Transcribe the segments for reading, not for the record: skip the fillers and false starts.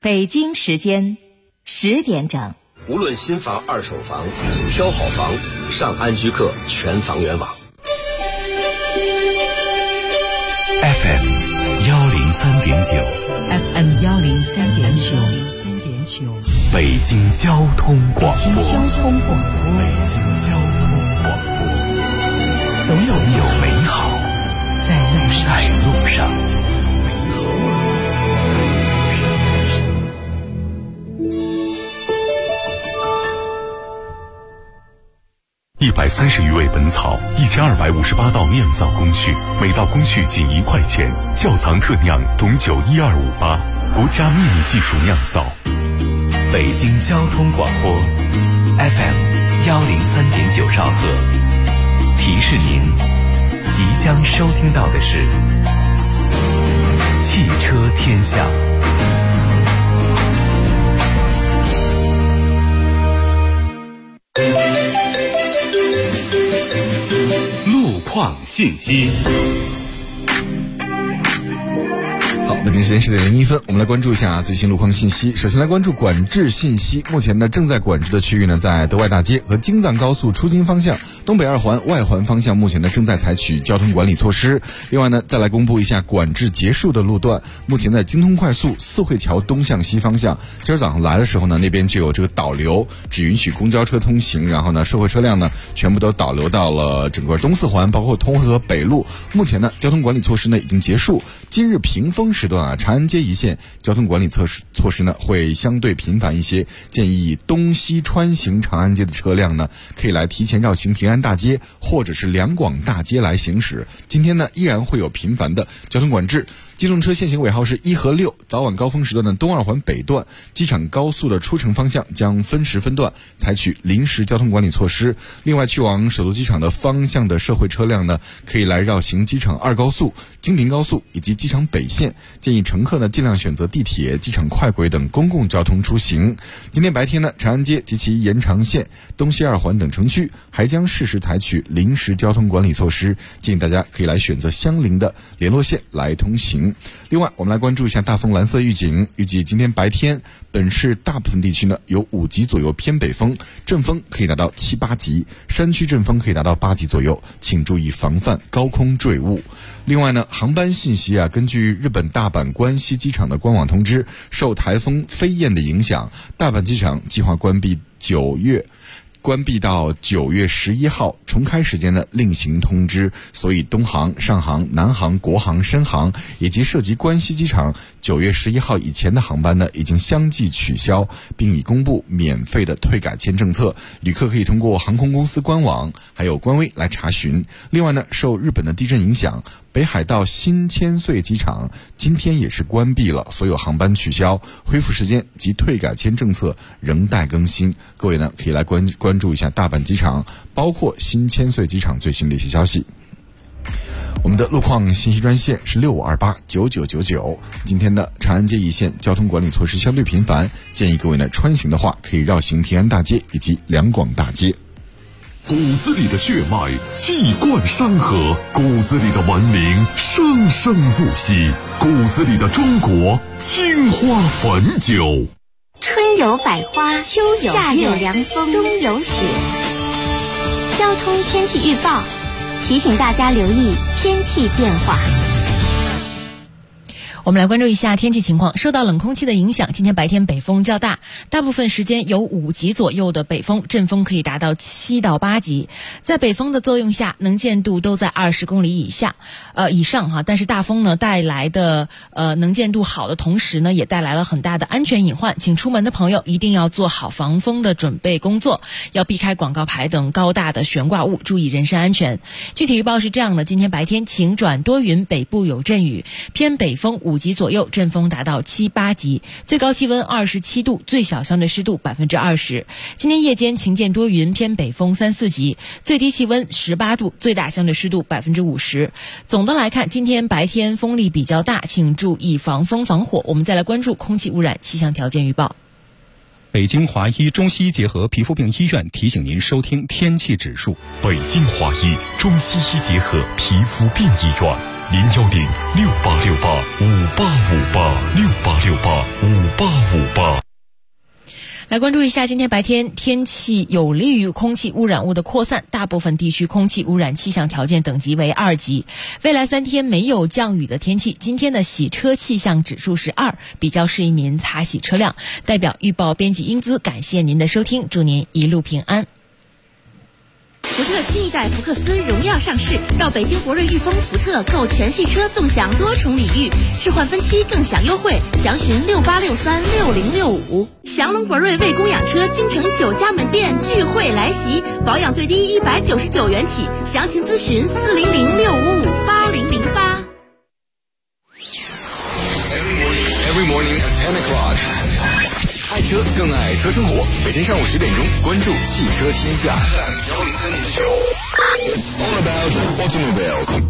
北京时间10点整。 无论新房、二手房，挑好房，上安居客全房源网。 FM 103.9 FM 103.9， 北京交通广播。 北京交通广播，总有美好在路上。130余味本草，1258道酿造工序，每道工序仅1块钱。窖藏特酿董酒12588，国家秘密技术酿造。北京交通广播 FM 103.9兆赫，提示您即将收听到的是汽车天下。路况信息。 好，北京时间10点01分，我们来关注一下最新路况信息。首先来关注管制信息。目前呢，正在管制的区域呢，在德外大街和京藏高速出京方向、东北2环外环方向，目前呢正在采取交通管理措施。另外呢，再来公布一下管制结束的路段。目前在京通快速四惠桥东向西方向，今儿早上来的时候呢，那边就有这个导流，只允许公交车通行，然后呢，社会车辆呢全部都导流到了整个东四环，包括通河北路。目前呢，交通管理措施呢已经结束。今日平峰时段啊，长安街一线交通管理措施呢会相对频繁一些，建议东西穿行长安街的车辆呢可以来提前绕行平安大街或者是两广大街来行驶。今天呢依然会有频繁的交通管制。机动车限行尾号是1和6，早晚高峰时段的东2环北段机场高速的出城方向将分时分段采取临时交通管理措施。另外，去往首都机场的方向的社会车辆呢可以来绕行机场2高速、京平高速以及机场北线，建议乘客呢尽量选择地铁、机场快轨等公共交通出行。今天白天呢，长安街及其延长线、东西2环等城区还将适时采取临时交通管理措施，建议大家可以来选择相邻的联络线来通行。另外，我们来关注一下大风蓝色预警，预计今天白天本市大部分地区呢有5级左右偏北风，阵风可以达到7、8级，山区阵风可以达到8级左右，请注意防范高空坠物。另外呢，航班信息啊，根据日本大阪关西机场的官网通知，受台风飞燕的影响，大阪机场计划关闭到9月11号，重开时间呢另行通知。所以东航、上航、南航、国航、深航以及涉及关西机场9月11号以前的航班呢已经相继取消，并已公布免费的退改签政策，旅客可以通过航空公司官网还有官微来查询。另外呢，受日本的地震影响，北海道新千岁机场今天也是关闭了，所有航班取消，恢复时间及退改签政策仍待更新。各位呢可以来关注一下大阪机场包括新千岁机场最新的一些消息。我们的路况信息专线是65289999。今天的长安街一线交通管理措施相对频繁，建议各位呢穿行的话可以绕行平安大街以及两广大街。 骨子里的血脉气贯山河，骨子里的文明生生不息，骨子里的中国青花汾酒。 春有百花，秋有夏有凉风，冬有雪。交通天气预报提醒大家留意天气变化。 我们来关注一下天气情况。受到冷空气的影响，今天白天北风较大，大部分时间有5级左右的北风，阵风可以达到7到8级。在北风的作用下，能见度都在20公里以上哈。但是大风呢带来的能见度好的同时呢，也带来了很大的安全隐患，请出门的朋友一定要做好防风的准备工作，要避开广告牌等高大的悬挂物，注意人身安全。具体预报是这样的：今天白天晴转多云，北部有阵雨，偏北风5级左右，阵风达到7、8级，最高气温27度，最小相对湿度20%。今天夜间晴间多云，偏北风3、4级，最低气温18度，最大相对湿度50%。总的来看，今天白天风力比较大，请注意防风防火。我们再来关注空气污染气象条件预报。 北京华医中西医结合皮肤病医院提醒您收听天气指数。 北京华医中西医结合皮肤病医院 01068685868586858。 来关注一下今天白天天气有利于空气污染物的扩散，大部分地区空气污染气象条件等级为2级。未来3天没有降雨的天气，今天的洗车气象指数是2，比较适宜您擦洗车辆。代表预报编辑英姿，感谢您的收听，祝您一路平安。 福特新一代福克斯荣耀上市，到北京博瑞裕丰福特购全系车纵享多重礼遇，置换分期更享优惠，详询68636065。祥龙博瑞为供养车京城9家门店聚会来袭，保养最低199元起，详情咨询40065580008。 Every morning at 10 o'clock. 爱车更爱车生活，每天上午10点钟，关注汽车天下。It's all about automobiles.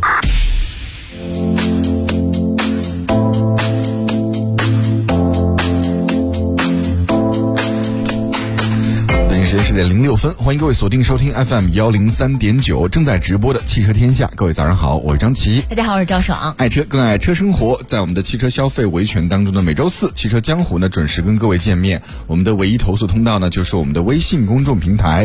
10点06分，欢迎各位锁定收听 FM 103.9，正在直播的汽车天下。各位早上好，我是张琪。 大家好，我是赵爽。 爱车更爱车生活，在我们的汽车消费维权当中的每周4，汽车江湖呢准时跟各位见面。我们的唯一投诉通道呢，就是我们的微信公众平台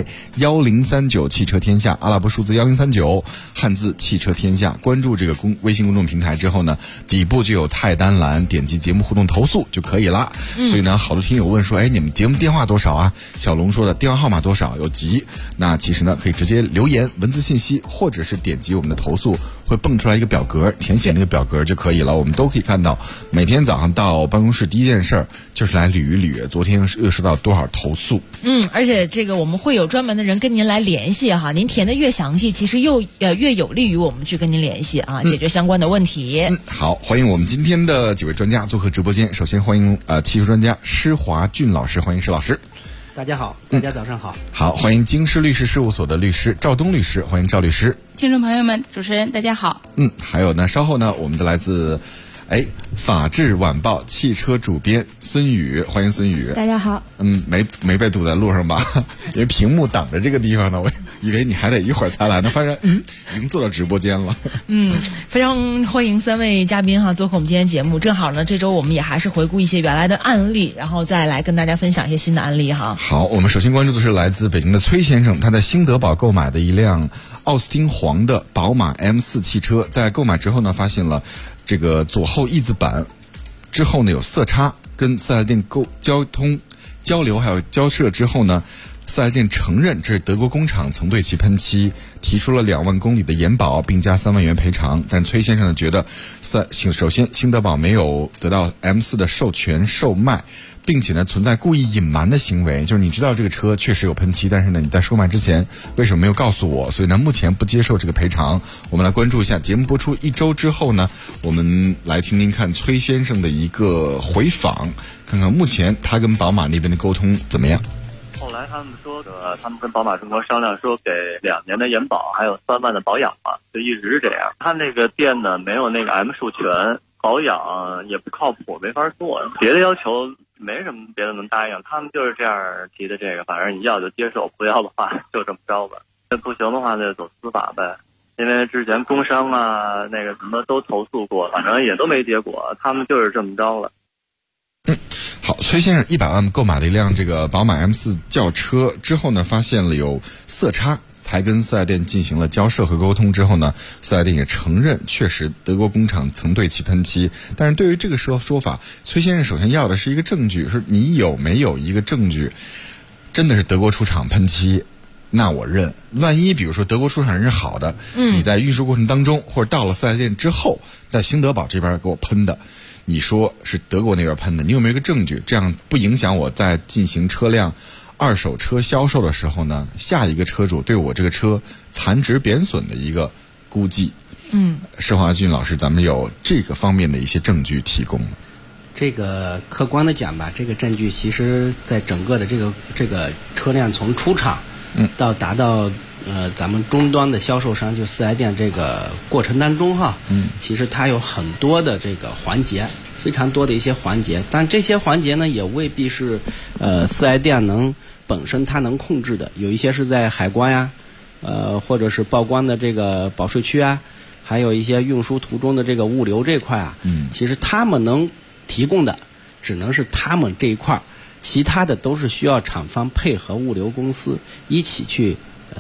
1039汽车天下，阿拉伯数字1039，汉字汽车天下。关注这个微信公众平台之后呢，底部就有菜单栏，点击节目互动投诉就可以了。所以呢，好多听友问说，你们节目电话多少啊？小龙说的电话号码多少有急，那其实呢可以直接留言文字信息，或者是点击我们的投诉，会蹦出来一个表格，填写那个表格就可以了。我们都可以看到，每天早上到办公室第一件事就是来捋一捋昨天又收到多少投诉。 而且这个我们会有专门的人跟您来联系哈，您填的越详细，其实越有利于我们去跟您联系啊，解决相关的问题。 好，欢迎我们今天的几位专家做客直播间。首先欢迎汽车专家施华俊老师，欢迎施老师。 大家好，大家早上好。 好，欢迎京师律师事务所的律师赵东律师，欢迎赵律师。 听众朋友们，主持人大家好。 还有呢，稍后呢，我们的来自法制晚报汽车主编孙宇，欢迎孙宇。 大家好。 没被堵在路上吧？因为屏幕挡着这个地方呢，我以为你还得一会儿才来呢，发现已经坐到直播间了。 非常欢迎3位嘉宾哈做客我们今天节目。正好呢，这周我们也还是回顾一些原来的案例，然后再来跟大家分享一些新的案例哈。 好，我们首先关注的是来自北京的崔先生，他在兴德堡购买的一辆奥斯汀黄的宝马 M4 汽车，在购买之后呢，发现了这个左后翼子板之后呢有色差，跟4S店交通交流还有交涉之后呢，4S店承认这是德国工厂曾对其喷漆，提出了2万公里的延保，并加3万元赔偿。但崔先生呢觉得，首先兴德堡没有得到 M4 的授权售卖，并且呢存在故意隐瞒的行为，就是你知道这个车确实有喷漆，但是呢你在售卖之前为什么没有告诉我？所以呢目前不接受这个赔偿。我们来关注一下节目播出1周之后呢，我们来听听看崔先生的一个回访，看看目前他跟宝马那边的沟通怎么样。 后来他们说他们跟宝马中国商量说给2年的延保，还有3万的保养嘛，就一直是这样。他那个店呢没有那个 M 授权，保养也不靠谱，没法做。别的要求没什么别的能答应，他们就是这样提的这个，反正你要就接受，不要的话就这么着吧。不行的话就走司法呗，因为之前工商啊那个什么都投诉过，反正也都没结果，他们就是这么着了。 好，崔先生100万购买了一辆这个宝马 M4 轿车之后呢，发现了有色差，才跟4S店进行了交涉和沟通之后呢，4S店也承认确实德国工厂曾对其喷漆。但是对于这个说法，崔先生首先要的是一个证据，是你有没有一个证据真的是德国出厂喷漆，那我认。万一比如说德国出厂人是好的，你在运输过程当中或者到了4S店之后，在兴德堡这边给我喷的，你说是德国那边喷的，你有没有一个证据？这样不影响我在进行车辆二手车销售的时候呢，下一个车主对我这个车残值贬损的一个估计。施华俊老师，咱们有这个方面的一些证据提供吗？ 这个客观的讲吧，这个证据其实在整个的这个车辆从出厂到达到咱们终端的销售商就4S店这个过程当中哈，其实它有很多的这个环节，非常多的一些环节，但这些环节呢也未必是4S店本身它能控制的，有一些是在海关呀，或者是报关的这个保税区啊， 还有一些运输途中的这个物流这块啊，其实他们能提供的只能是他们这一块，其他的都是需要厂方配合物流公司一起去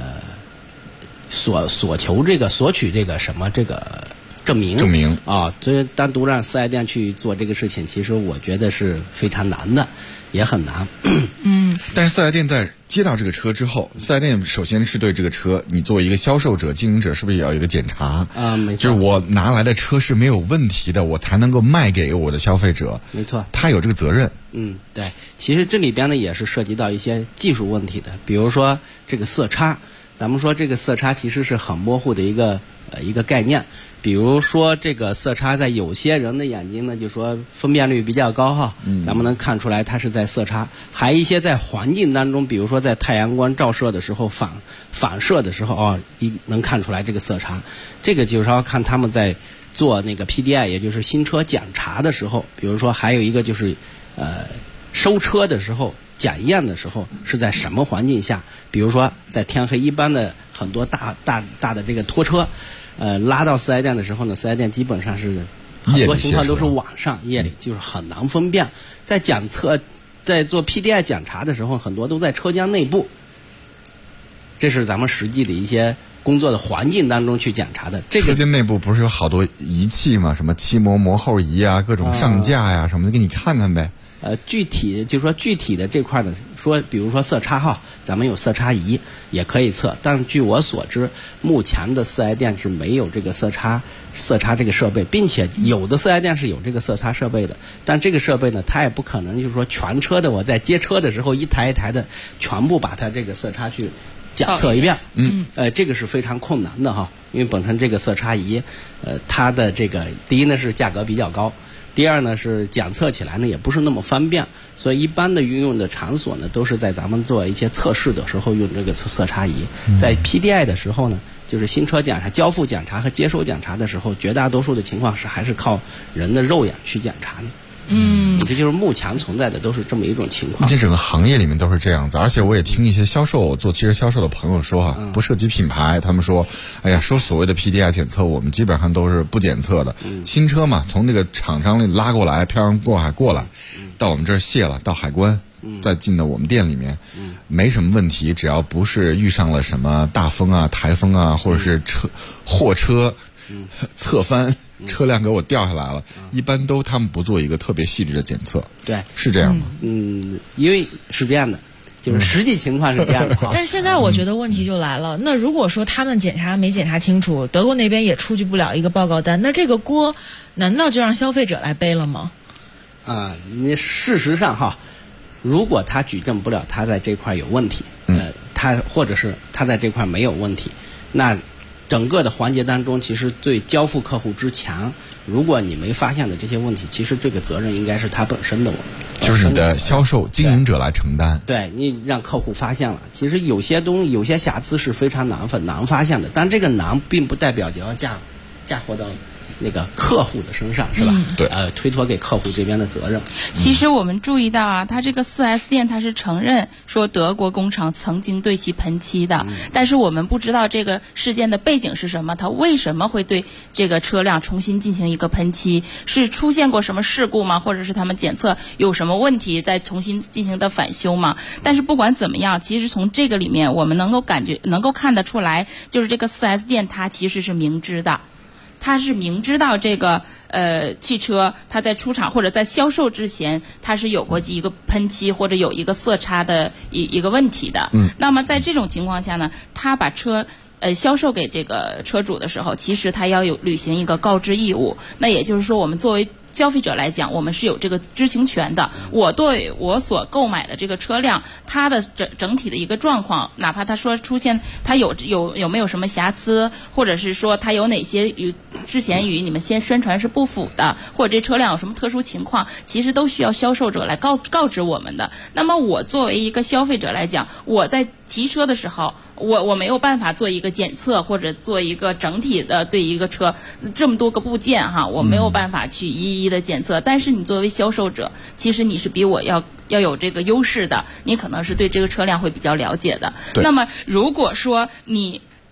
索取这个什么这个证明啊，所以单独让4S店去做这个事情，其实我觉得是非常难的，也很难。 但是4S店在接到这个车之后，4S店首先是对这个车，你作为一个销售者、经营者，是不是也要有一个检查啊？没错， 就是我拿来的车是没有问题的，我才能够卖给我的消费者。 没错， 他有这个责任。 对，其实这里边呢也是涉及到一些技术问题的，比如说这个色差，咱们说这个色差其实是很模糊的一个概念。比如说这个色差在有些人的眼睛呢，就说分辨率比较高哈，咱们能看出来它是在色差。还一些在环境当中，比如说在太阳光照射的时候反射的时候能看出来这个色差。这个就是要看他们在做那个 PDI， 也就是新车检查的时候，比如说还有一个就是收车的时候检验的时候是在什么环境下，比如说在天黑，一般的很多大的这个拖车拉到4S店的时候呢，4S店基本上是很多情况都是晚上夜里，就是很难分辨。在做 PDI 检查的时候，很多都在车间内部，这是咱们实际的一些工作的环境当中去检查的。这个车间内部不是有好多仪器吗？什么漆膜、膜后仪啊，各种上架呀什么的，给你看看呗。 具体的这块呢，说比如说色差哈，咱们有色差仪也可以测，但是据我所知，目前的4S店是没有这个色差这个设备，并且有的4S店是有这个色差设备的，但这个设备呢，它也不可能就是说全车的我在接车的时候一台一台的全部把它这个色差去检测一遍，这个是非常困难的哈，因为本身这个色差仪，它的这个第一呢是价格比较高。第二呢是检测起来呢也不是那么方便，所以一般的运用的场所呢都是在咱们做一些测试的时候用这个色差仪。在 PDI 的时候呢，就是新车检查、交付检查和接收检查的时候，绝大多数的情况是还是靠人的肉眼去检查的。这就是目前存在的都是这么一种情况。 目前整个行业里面都是这样子，而且我也听一些做汽车销售的朋友说不涉及品牌，他们说，哎呀，说所谓的 PDI 检测，我们基本上都是不检测的。新车嘛，从那个厂商里拉过来，漂洋过海过来，到我们这儿卸了，到海关，再进到我们店里面，没什么问题，只要不是遇上了什么大风啊、台风啊，或者是货车侧翻。车辆给我掉下来了，一般他们不做一个特别细致的检测。 对， 是这样吗？ 因为是这样的，就是实际情况是这样的。 但是现在我觉得问题就来了，那如果说他们没检查清楚，德国那边也出具不了一个报告单，那这个锅难道就让消费者来背了吗？ 你事实上哈，如果他举证不了他在这块有问题，或者是他在这块没有问题，那整个的环节当中，其实对交付客户之前，如果你没发现的这些问题，其实这个责任应该是他本身的， 就是你的销售经营者来承担。 对，你让客户发现了，其实有些瑕疵是非常难发现的，但这个难并不代表就要嫁祸到那个客户的身上，是吧？ 对， 推脱给客户这边的责任。 其实我们注意到啊，他这个4S店他是承认说德国工厂曾经对其喷漆的，但是我们不知道这个事件的背景是什么，他为什么会对这个车辆重新进行一个喷漆？是出现过什么事故吗？或者是他们检测有什么问题再重新进行的返修吗？但是不管怎么样，其实从这个里面我们能够看得出来，就是这个4S店它其实是明知的。他是明知道这个汽车它在出厂或者在销售之前，它是有过一个喷漆或者有一个色差的一个问题的。那么在这种情况下呢，他把车销售给这个车主的时候，其实他要履行一个告知义务。那也就是说，我们作为消费者来讲，我们是有这个知情权的。我对我所购买的这个车辆，它的整体的一个状况，哪怕他说出现它有没有什么瑕疵，或者是说它有哪些之前与你们先宣传是不符的，或者这车辆有什么特殊情况，其实都需要销售者来告知我们的。那么我作为一个消费者来讲，我在提车的时候，我没有办法做一个检测或者做一个整体的对一个车这么多个部件哈，我没有办法去一一的检测。但是你作为销售者，其实你是比我要有这个优势的，你可能是对这个车辆会比较了解的。那么如果说你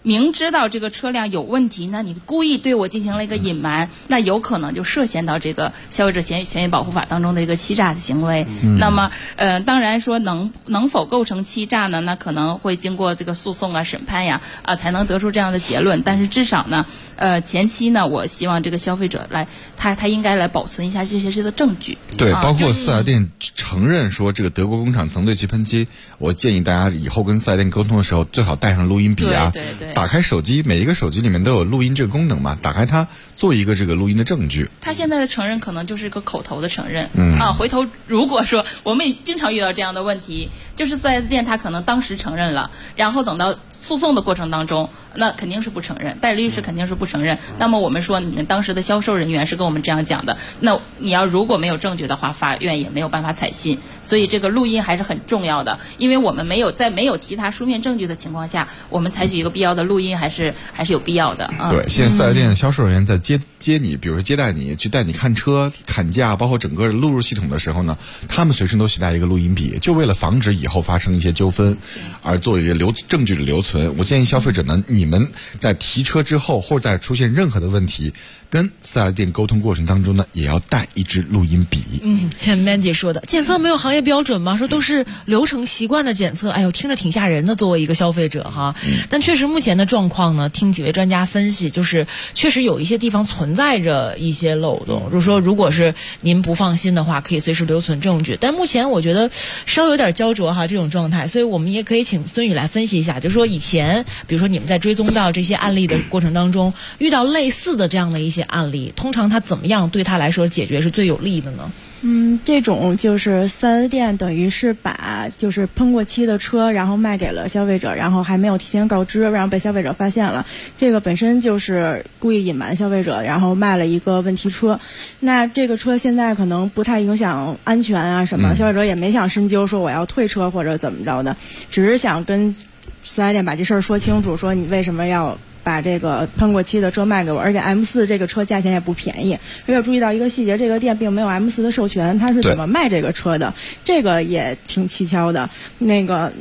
明知道这个车辆有问题，那你故意对我进行了一个隐瞒，那有可能就涉嫌到这个消费者权益保护法当中的一个欺诈的行为。那么当然说能否构成欺诈呢？那可能会经过这个诉讼啊、审判呀才能得出这样的结论。但是至少呢，前期呢，我希望这个消费者他应该来保存一下这些的证据。 对，包括四 S 店承认说这个德国工厂曾对其喷漆，我建议大家以后跟四 S 店沟通的时候，最好带上录音笔啊， 对， 打开手机，每一个手机里面都有录音这个功能嘛，打开它做一个这个录音的证据。 他现在的承认可能就是一个口头的承认，回头如果说我们也经常遇到这样的问题，就是4S 店他可能当时承认了，然后等到诉讼的过程当中，那肯定是不承认，代理律师肯定是不承认。那么我们说你们当时的销售人员是跟我们这样讲的，那你要如果没有证据的话，法院也没有办法采信。所以这个录音还是很重要的，因为我们在没有其他书面证据的情况下，我们采取一个必要的录音还是有必要的。 对，现在4S店的销售人员在接你，比如说接待你，去带你看车、砍价，包括整个录入系统的时候呢，他们随身都携带一个录音笔，就为了防止以后发生一些纠纷，而做一个证据的留存。我建议消费者呢，你们在提车之后，或者在出现任何的问题，跟4S店沟通过程当中呢，也要带一支录音笔。 像 Mandy 说的，检测没有行业标准吗？说都是流程习惯的检测，哎呦，听着挺吓人的，作为一个消费者哈。但确实目前的状况呢，听几位专家分析，就是确实有一些地方存在着一些漏洞。就是说，如果是您不放心的话，可以随时留存证据。但目前我觉得稍微有点焦灼哈，这种状态，所以我们也可以请孙宇来分析一下，就是说以前，比如说你们在追踪到这些案例的过程当中，遇到类似的这样的一些案例，通常他怎么样对他来说解决是最有利的呢？ 这种就是4S店等于是把就是喷过漆的车，然后卖给了消费者，然后还没有提前告知，然后被消费者发现了，这个本身就是故意隐瞒消费者，然后卖了一个问题车。那这个车现在可能不太影响安全啊什么，消费者也没想深究说我要退车或者怎么着的，只是想跟4S店把这事儿说清楚，说你为什么要把这个喷过漆的车卖给我，而且 M4 这个车价钱也不便宜。而且注意到一个细节，这个店并没有 M4 的授权，它是怎么卖这个车的？这个也挺蹊跷的。那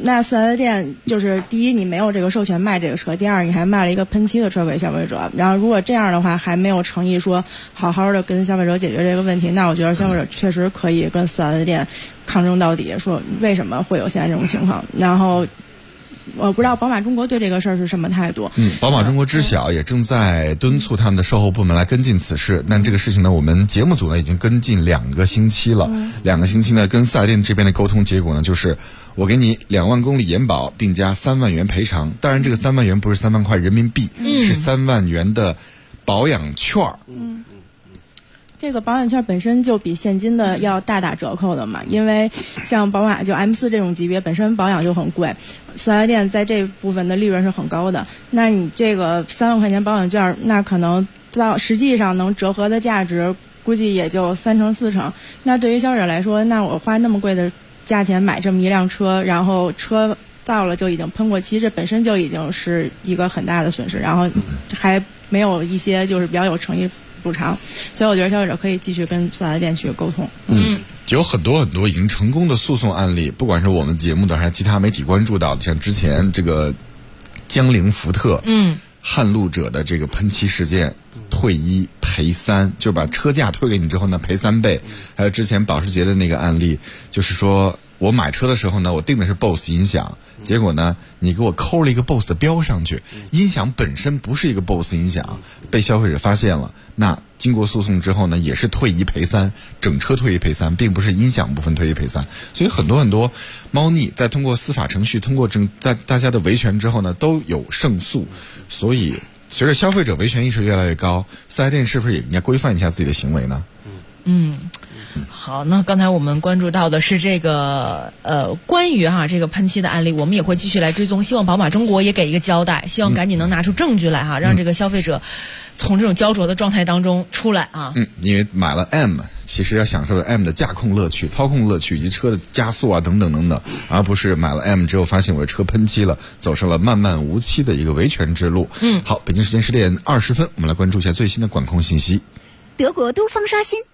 4S 店就是第一，你没有这个授权卖这个车；第二，你还卖了一个喷漆的车给消费者。然后如果这样的话，还没有诚意说好好的跟消费者解决这个问题，那我觉得消费者确实可以跟4S 店抗争到底，说为什么会有现在这种情况。然后我不知道宝马中国对这个事儿是什么态度。 宝马中国知晓也正在敦促他们的售后部门来跟进此事。但这个事情呢，我们节目组呢已经跟进2个星期了。2个星期呢，跟4S店这边的沟通结果呢，就是我给你2万公里延保，并加3万元赔偿。当然，这个3万元不是3万块人民币，是3万元的保养券。 这个保养券本身就比现金的要大打折扣的嘛，因为像宝马就 M4 这种级别本身保养就很贵，4S店在这部分的利润是很高的。那你这个3万块钱保养券，那可能到实际上能折合的价值估计也就3成4成。那对于消费者来说，那我花那么贵的价钱买这么一辆车，然后车到了就已经喷过漆，这本身就已经是一个很大的损失，然后还没有一些就是比较有诚意补偿，所以我觉得消费者可以继续跟4S店去沟通。 有很多已经成功的诉讼案例，不管是我们节目的还是其他媒体关注到的，像之前这个江铃福特撼路者的这个喷漆事件，退1赔3，就是把车价退给你之后呢赔3倍。还有之前保时捷的那个案例，就是说我买车的时候呢，我订的是 BOSS 音响，结果呢你给我抠了一个 BOSS 标上去，音响本身不是一个 BOSS 音响，被消费者发现了。那经过诉讼之后呢，也是退1赔3，整车退1赔3，并不是音响部分退1赔3。所以很多猫腻在通过司法程序，通过大家的维权之后呢，都有胜诉。所以随着消费者维权意识越来越高，4S店是不是也应该规范一下自己的行为呢？ 好，那刚才我们关注到的是这个关于这个喷漆的案例，我们也会继续来追踪，希望宝马中国也给一个交代，希望赶紧能拿出证据来让这个消费者从这种焦灼的状态当中出来因为买了 M， 其实要享受 M 的驾控乐趣、操控乐趣以及车的加速等等，而不是买了 M 之后发现我的车喷漆了，走上了漫漫无期的一个维权之路。好，北京时间10点20分，我们来关注一下最新的管控信息。 德国东方刷新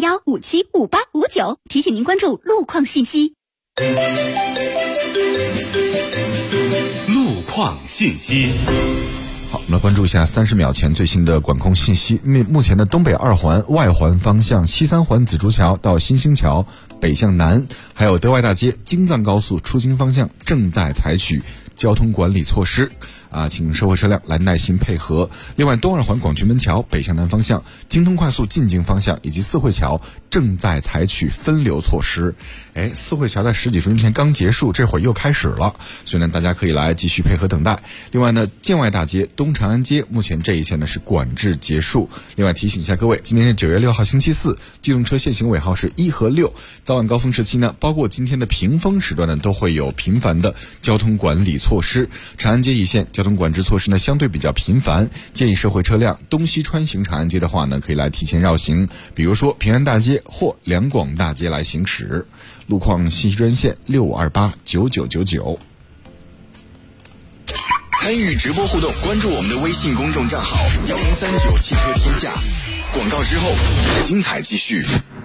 4001575859，提醒您关注路况信息。 路况信息。 好，我们来关注一下30秒前最新的管控信息。目前的东北2环外环方向西3环紫竹桥到新兴桥北向南，还有德外大街京藏高速出京方向正在采取交通管理措施请社会车辆来耐心配合。另外，东2环广渠门桥北向南方向、京通快速进京方向以及四惠桥正在采取分流措施。四惠桥在10几分钟前刚结束，这会儿又开始了，所以呢，大家可以来继续配合等待。另外呢，建外大街、东长安街目前这一线呢是管制结束。另外提醒一下各位，今天是9月6号星期四，机动车限行尾号是1和6，早晚高峰时期呢，包括今天的平峰时段呢，都会有频繁的交通管理措施。长安街一线交通管制措施呢相对比较频繁，建议社会车辆东西穿行长安街的话呢，可以来提前绕行，比如说平安大街或两广大街来行驶。路况信息专线65289999。 参与直播互动，关注我们的微信公众账号1039汽车天下。广告之后，精彩继续。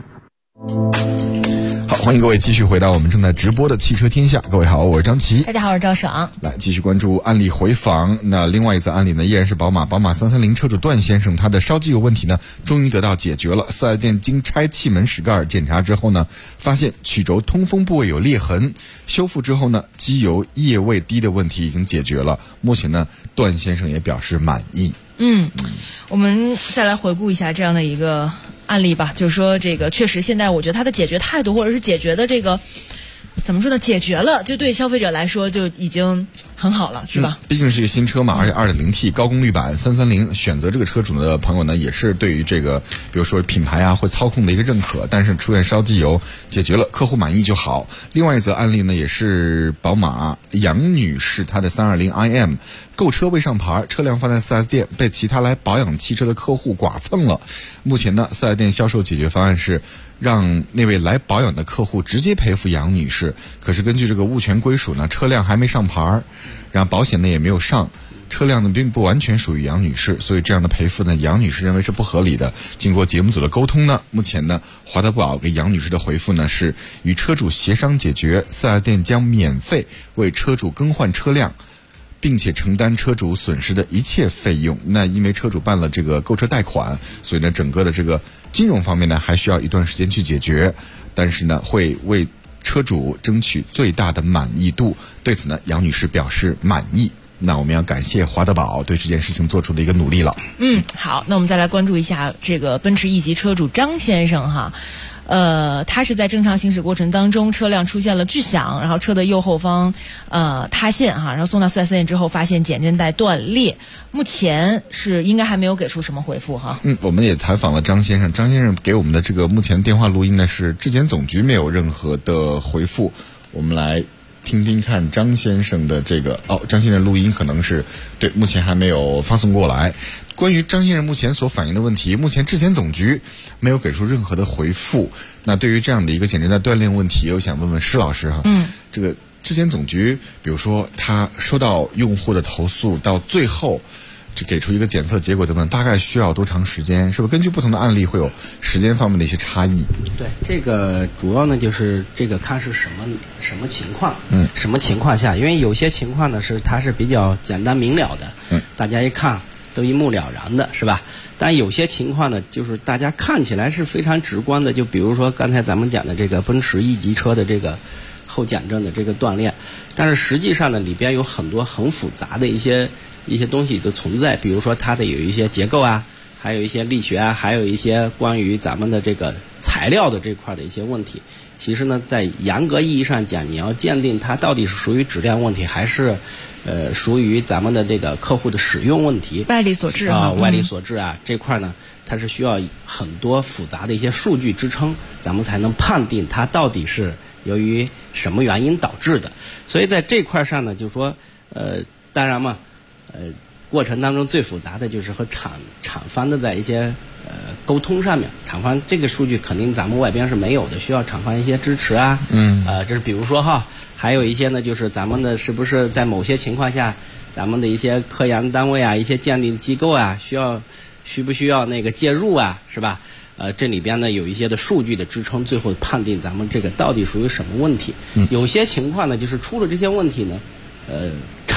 好，欢迎各位继续回到我们正在直播的汽车天下。各位好，我是张琪。 大家好，我是赵爽。 来继续关注案例回访。那另外一则案例呢，依然是宝马330车主段先生，他的烧机油问题呢，终于得到解决了。4S店经拆气门室盖检查之后呢，发现曲轴通风部位有裂痕，修复之后呢，机油液位低的问题已经解决了。目前呢，段先生也表示满意。 我们再来回顾一下这样的一个案例吧，就是说这个确实现在我觉得它的解决态度或者是解决的这个怎么说呢，解决了，就对消费者来说就已经很好了，是吧？ 毕竟是一个新车嘛，而且 2.0T 高功率版330，选择这个车主的朋友呢，也是对于这个比如说品牌或操控的一个认可，但是出现烧机油解决了，客户满意就好。另外一则案例呢，也是宝马杨女士，她的320iM 购车未上牌，车辆放在 4S 店被其他来保养汽车的客户剐蹭了。目前呢， 4S 店销售解决方案是让那位来保养的客户直接赔付杨女士，可是根据这个物权归属呢，车辆还没上牌，然后保险呢也没有上，车辆呢并不完全属于杨女士，所以这样的赔付呢，杨女士认为是不合理的。经过节目组的沟通呢，目前呢，华德宝给杨女士的回复呢是与车主协商解决，4S店将免费为车主更换车辆，并且承担车主损失的一切费用。那因为车主办了这个购车贷款，所以呢，整个的这个金融方面呢，还需要一段时间去解决，但是呢，会为车主争取最大的满意度。对此呢，杨女士表示满意。那我们要感谢华德宝对这件事情做出的一个努力了。 好，那我们再来关注一下这个奔驰 E 级车主张先生哈。他是在正常行驶过程当中，车辆出现了巨响，然后车的右后方塌陷然后送到 4S 店之后发现减震带断裂，目前是应该还没有给出什么回复哈。 我们也采访了张先生，张先生给我们的这个目前电话录音呢是质检总局没有任何的回复，我们来听听看张先生的这个张先生录音可能是对，目前还没有发送过来。关于张先生目前所反映的问题，目前质检总局没有给出任何的回复。那对于这样的一个减震带断裂问题，我想问问施老师哈，这个质检总局，比如说他收到用户的投诉，到最后这给出一个检测结果等等，大概需要多长时间？是不是根据不同的案例会有时间方面的一些差异？ 对，这个主要呢就是这个看是什么情况，什么情况下，因为有些情况呢是它是比较简单明了的，大家一看都一目了然的，是吧？但有些情况呢，就是大家看起来是非常直观的，就比如说刚才咱们讲的这个奔驰 E 级车的这个后减震的这个断裂，但是实际上呢，里边有很多很复杂的一些东西的存在，比如说它的有一些结构啊，还有一些力学啊，还有一些关于咱们的这个材料的这块的一些问题。其实呢，在严格意义上讲，你要鉴定它到底是属于质量问题，还是属于咱们的这个客户的使用问题， 外力所致外力所致这块呢，它是需要很多复杂的一些数据支撑，咱们才能判定它到底是由于什么原因导致的。所以在这块上呢，就是说当然嘛，过程当中最复杂的就是和厂方的在一些沟通上面，厂方这个数据肯定咱们外边是没有的，需要厂方一些支持啊。这是比如说还有一些呢，就是咱们的是不是在某些情况下，咱们的一些科研单位啊，一些鉴定机构啊，需不需要那个介入啊，是吧？这里边呢有一些的数据的支撑，最后判定咱们这个到底属于什么问题。有些情况呢，就是出了这些问题呢，厂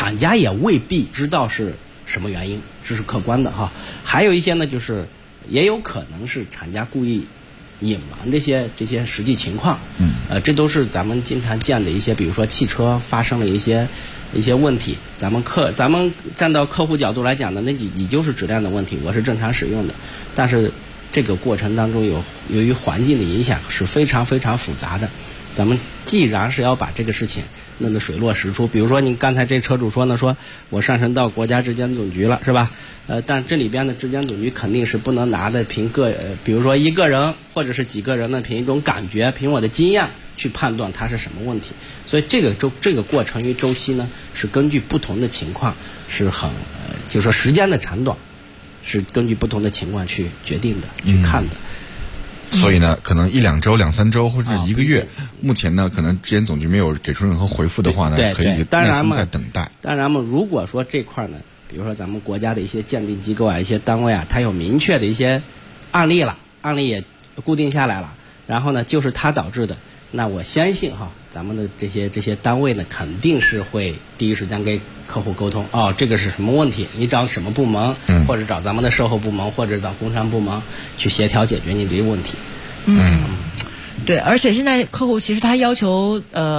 厂家也未必知道是什么原因，这是客观的哈。还有一些呢，就是也有可能是厂家故意隐瞒这些实际情况。这都是咱们经常见的一些，比如说汽车发生了一些问题，咱们站到客户角度来讲呢，那你就是质量的问题，我是正常使用的。但是这个过程当中由于环境的影响是非常非常复杂的，咱们既然是要把这个事情弄得水落石出，比如说您刚才这车主说呢，说我上升到国家质监总局了，是吧？但这里边的质监总局肯定是不能拿的比如说一个人或者是几个人的凭一种感觉，凭我的经验去判断它是什么问题。所以这个过程与周期呢，是根据不同的情况，是就是说时间的长短是根据不同的情况去决定的，去看的。 所以呢，可能1-2周、2-3周或者1个月，目前呢，可能质监总局没有给出任何回复的话呢，可以耐心在等待。 当然嘛，如果说这块呢，比如说咱们国家的一些鉴定机构啊、一些单位啊，它有明确的一些案例也固定下来了，然后呢，就是它导致的，那我相信咱们的这些单位呢，肯定是会第一时间给客户沟通，这个是什么问题，你找什么部门，或者找咱们的售后部门，或者找工商部门去协调解决你这个问题。 对，而且现在客户其实他要求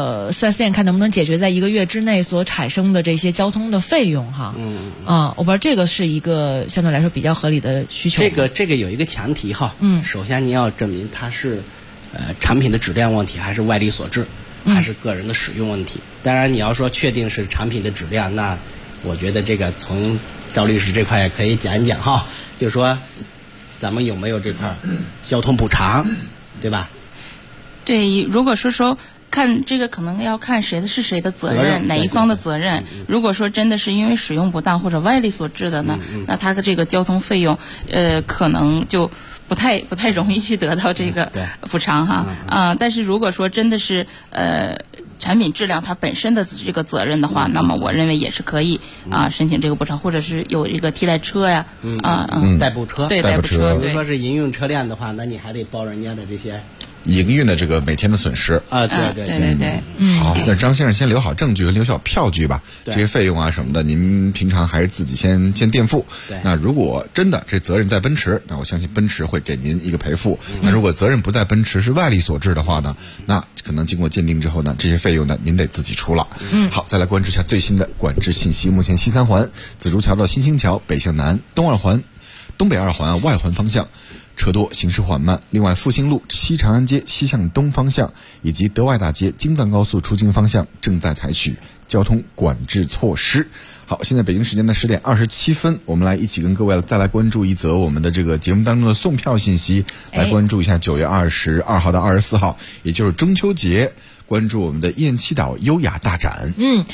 4S店看能不能解决在1个月之内所产生的这些交通的费用哈。我不知道这个是一个相对来说比较合理的需求。 这个有一个前提首先你要证明它是产品的质量问题，还是外力所致，还是个人的使用问题。当然你要说确定是产品的质量，那我觉得这个从赵律师这块也可以讲一讲就是说咱们有没有这块交通补偿，对吧？ 对，如果说看这个可能要看谁的责任，哪一方的责任。如果说真的是因为使用不当或者外力所致的呢，那他的这个交通费用可能就不太容易去得到这个补偿但是如果说真的是产品质量它本身的这个责任的话，那么我认为也是可以申请这个补偿，或者是有一个替代车呀代步车。 对，代步车。 如果说是营运车辆的话，那你还得包人家的这些营运的这个每天的损失对。 好，那张先生先留好证据和留小票据吧，这些费用啊什么的，您平常还是自己先垫付。那如果真的这责任在奔驰，那我相信奔驰会给您一个赔付。那如果责任不在奔驰，是外力所致的话呢，那可能经过鉴定之后呢，这些费用呢您得自己出了。好，再来关注一下最新的管制信息。目前西三环紫竹桥到新兴桥北向南，东北二环外环方向车多，行驶缓慢。另外，复兴路西长安街西向东方向以及德外大街京藏高速出京方向正在采取交通管制措施。好，现在北京时间的10点27分，我们来一起跟各位再来关注一则我们的这个节目当中的送票信息，来关注一下9月22号到24号，也就是中秋节。关注我们的雁栖岛优雅大展。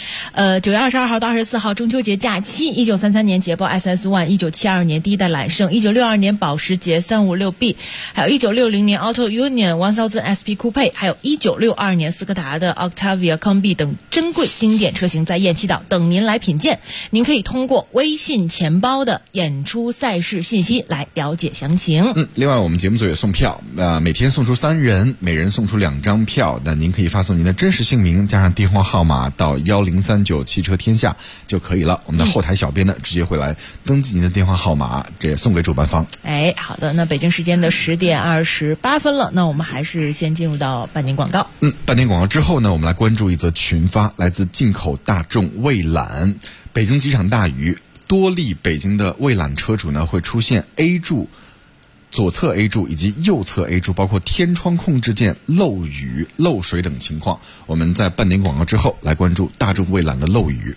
9月22号到24号中秋节假期，1933年捷豹 SS1，1972年第一代揽胜，1962年保时捷 356B， 还有1960年 Auto Union 1000 SP Coupe， 还有1962年斯柯达的 Octavia Combi 等珍贵经典车型在雁栖岛等您来品鉴。您可以通过微信钱包的演出赛事信息来了解详情。 另外我们节目组也送票，每天送出3人，每人送出2张票。那您可以发送您的真实姓名加上电话号码到1039汽车天下就可以了。我们的后台小编呢直接会来登记您的电话号码，这也送给主办方。 好的，那北京时间的10点28分了，那我们还是先进入到半点广告。 半点广告之后呢，我们来关注一则群发，来自进口大众蔚揽。北京几场大雨，多例北京的蔚揽车主呢会出现 A 柱左侧 A 柱以及右侧 A 柱包括天窗控制键漏雨漏水等情况。我们在半点广告之后来关注大众蔚揽的漏雨。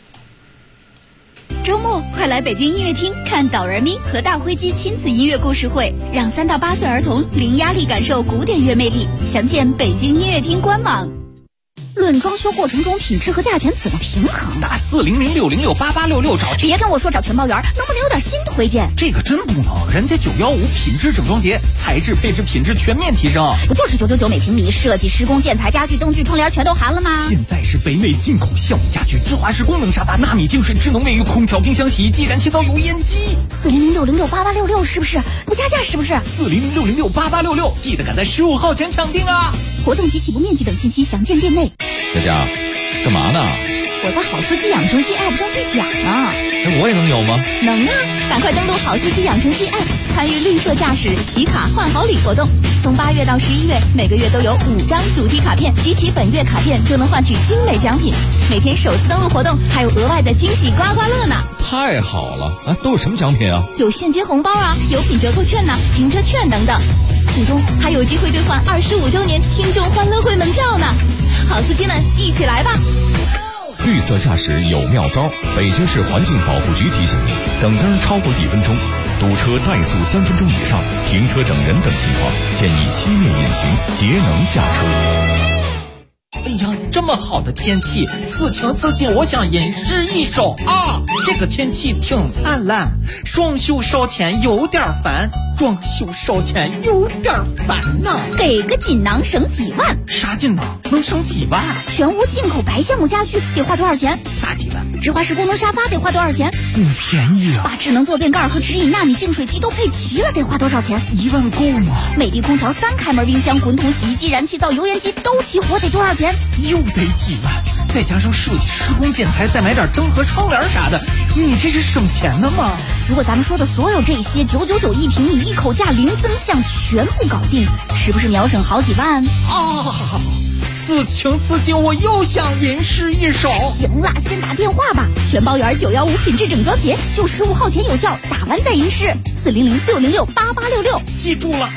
周末快来北京音乐厅看导人咪和大灰鸡亲子音乐故事会，让3到8岁儿童零压力感受古典乐魅力。详见北京音乐厅官网。论装修过程中品质和价钱怎么平衡？ 打4006068866找。 别跟我说找全包员，能不能有点新的推荐？ 这个真不能，人家915品质整装节，材质配置品质全面提升。 不就是999每平米，设计施工建材家具灯具窗帘全都含了吗？ 现在是北美进口效米家具，芝华士功能沙发，纳米净水智能卫浴，空调冰箱洗衣机，燃气灶油烟机。 4006068866是不是？不加价是不是 ？4006068866，记得赶在15号前抢定啊！ 活动及起步面积等信息详见店内。 佳佳，干嘛呢？ 我在好司机养成系 App 上兑奖呢。 那我也能有吗？ 能啊！赶快登录好司机养成系 App， 参与绿色驾驶集卡换好礼活动。从8月到11月，每个月都有5张主题卡片，集齐本月卡片就能换取精美奖品。每天首次登录活动还有额外的惊喜刮刮乐呢！ 太好了啊！都有什么奖品啊？ 有现金红包啊，有品折扣券呐、停车券等等。最终还有机会兑换25周年听众欢乐会门票呢！好司机们，一起来吧！ 绿色驾驶有妙招，北京市环境保护局提醒您：等灯超过1分钟、堵车怠速3分钟以上、停车等人等情况，建议熄灭引擎，节能驾车。 哎呀，这么好的天气，此情此景，我想吟诗一首啊！这个天气挺灿烂，装修烧钱有点烦，装修烧钱有点烦呐。 给个锦囊省几万？ 啥锦囊能省几万？ 全屋进口白橡木家具得花多少钱？ 大几万。 直滑式功能沙发得花多少钱？ 不便宜啊。 把智能坐便盖和直饮纳米净水机都配齐了，得花多少钱 ？1万够吗？ 美的空调3开门冰箱、滚筒洗衣机、燃气灶、油烟机都齐活，得多少钱？ 又得几万，再加上设计、施工、建材，再买点灯和窗帘啥的，你这是省钱的吗？ 如果咱们说的所有这些999一平米，一口价零增项，全部搞定，是不是秒省好几万啊？此情此景，我又想吟诗一首。 行了，先打电话吧。全包圆915品质整装节，就15号前有效，打完再吟诗。400-606-8866， 记住了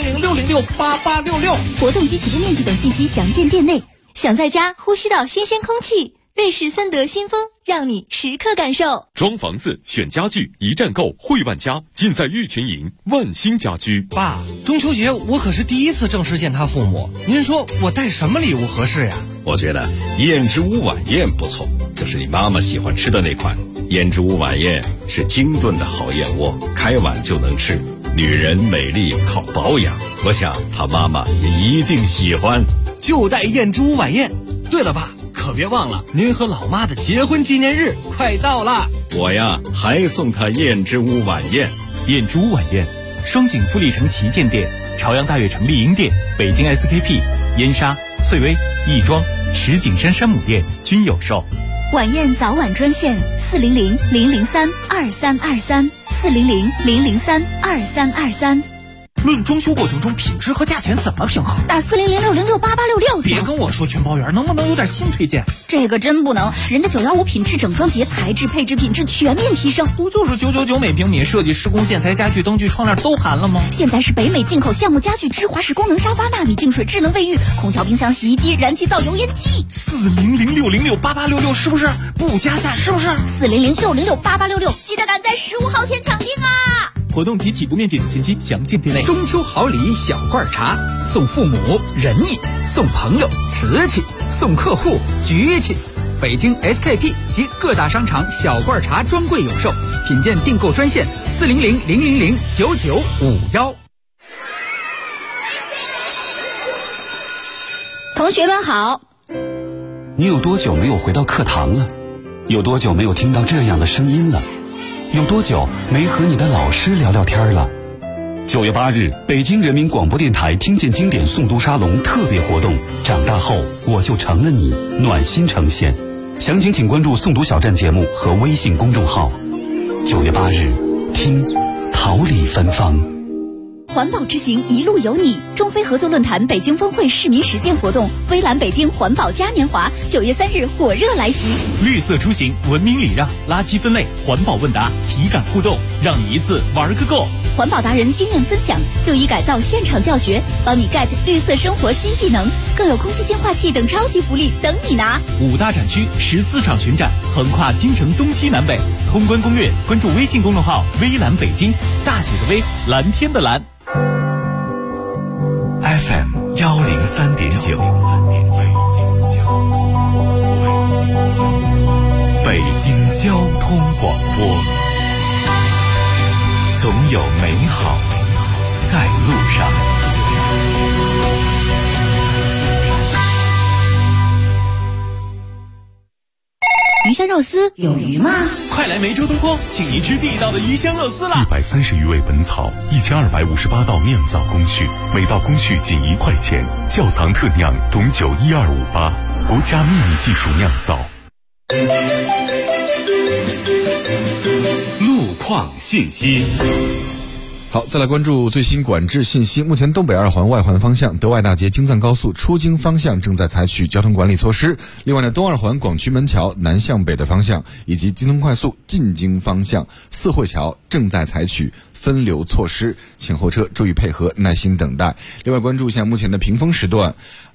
，400-606-8866。 活动及起步面积等信息详见店内。想在家呼吸到新鲜空气，瑞士森德新风让你时刻感受。 装房子选家具一站购汇万家，尽在玉群营万兴家居。 爸，中秋节我可是第一次正式见他父母，您说我带什么礼物合适呀？ 我觉得燕之屋晚宴不错，就是你妈妈喜欢吃的那款。燕之屋晚宴是精炖的好燕窝，开碗就能吃。女人美丽靠保养，我想她妈妈也一定喜欢。 就带燕之屋晚宴。对了爸，可别忘了您和老妈的结婚纪念日快到了。 我呀还送她燕之屋晚宴。 燕之屋晚宴，双井富力城旗舰店、朝阳大悦城丽婴店、北京 SKP、燕莎、翠微、亦庄、石景山山姆店均有售。 晚宴早晚专线400-003-2323，400-003-2323。 论装修过程中品质和价钱怎么平衡？ 打400-606-8866。 别跟我说全包圆，能不能有点新推荐？ 这个真不能，人家915品质整装节材质配置品质全面提升。 不就是999每平米，设计施工建材家具灯具窗帘都含了吗？ 现在是北美进口橡木家具、直滑式功能沙发、纳米净水、智能卫浴、空调冰箱、洗衣机、燃气灶、油烟机。 400-606-8866是不是？不加价是不是 ？400-606-8866，记得赶在15号前抢订啊！ 活动及起步面积等信息详见店内。 中秋好礼小罐茶，送父母仁义，送朋友瓷器，送客户局气。北京 SKP 及各大商场小罐茶专柜有售，品鉴订购专线400-000-9951。 同学们好。 你有多久没有回到课堂了？有多久没有听到这样的声音了？有多久没和你的老师聊聊天了？9月8日，北京人民广播电台听见经典诵读沙龙特别活动，长大后我就成了你，暖心呈现。详情请关注诵读小站节目和微信公众号。9月8日，听桃李芬芳。 环保之行一路有你，中非合作论坛北京峰会市民实践活动，微蓝北京环保嘉年华9月3日火热来袭。 绿色出行，文明礼让，垃圾分类，环保问答，体感互动，让你一次玩个够。 环保达人经验分享，就医改造现场教学，帮你 get 绿色生活新技能，更有空气净化器等超级福利等你拿。 5大展区14场巡展，横跨京城东西南北。通关攻略，关注微信公众号微蓝北京，大写的微，蓝天的蓝。 FM 103.9，北京交通广播，总有美好在路上。 鱼香肉丝有鱼吗？ 快来梅州东坡，请您吃地道的鱼香肉丝啦 ！130余味本草，1258道酿造工序，每道工序仅1块钱，窖藏特酿，董酒12588，国家秘密技术酿造。 路况信息。 好，再来关注最新管制信息。目前东北二环外环方向德外大街京藏高速出京方向正在采取交通管理措施。另外呢，东二环广渠门桥南向北的方向以及京通快速进京方向四惠桥正在采取分流措施，请后车注意配合，耐心等待。另外关注一下目前的平峰时段，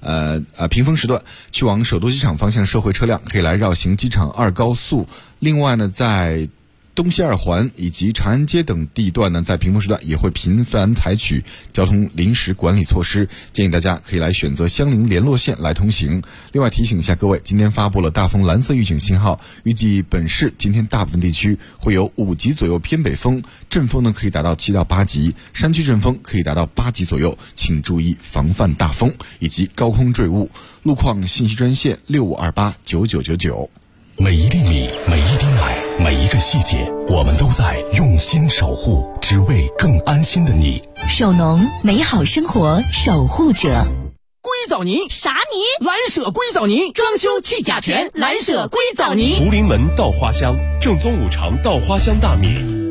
去往首都机场方向社会车辆可以来绕行机场二高速。另外呢，在东西二环以及长安街等地段呢，在平峰时段也会频繁采取交通临时管理措施，建议大家可以来选择相邻联络线来通行。另外提醒一下各位，今天发布了大风蓝色预警信号，预计本市今天大部分地区会有5级左右偏北风，阵风呢可以达到7到8级，山区阵风可以达到8级左右，请注意防范大风以及高空坠物。路况信息专线65289999。 每一粒米，每一滴奶，每一个细节，我们都在用心守护，只为更安心的你。 首农，美好生活守护者。 硅藻泥啥泥？蓝舍硅藻泥，装修去甲醛，蓝舍硅藻泥。 福临门稻花香，正宗5常稻花香大米。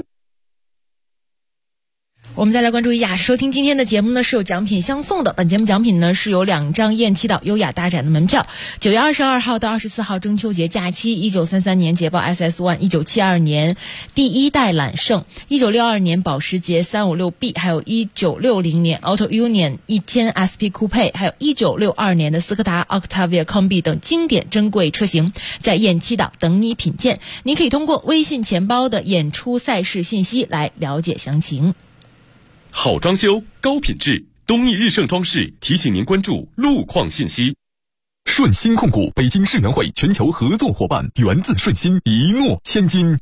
我们再来关注一下，收听今天的节目呢是有奖品相送的。本节目奖品呢是有2张雁栖岛优雅大展的门票。9月22号到24号中秋节假期，1933年捷豹 SS1， 1972年第1代揽胜，1962年保时捷 356B， 还有1960年 Auto Union 1000 SP Coupe， 还有1962年的斯柯达 Octavia Combi 等经典珍贵车型，在雁栖岛等你品鉴。您可以通过微信钱包的演出赛事信息来了解详情。 好装修，高品质，东义日盛装饰提醒您关注路况信息。 顺鑫控股北京世园会全球合作伙伴，源自顺鑫，一诺千金。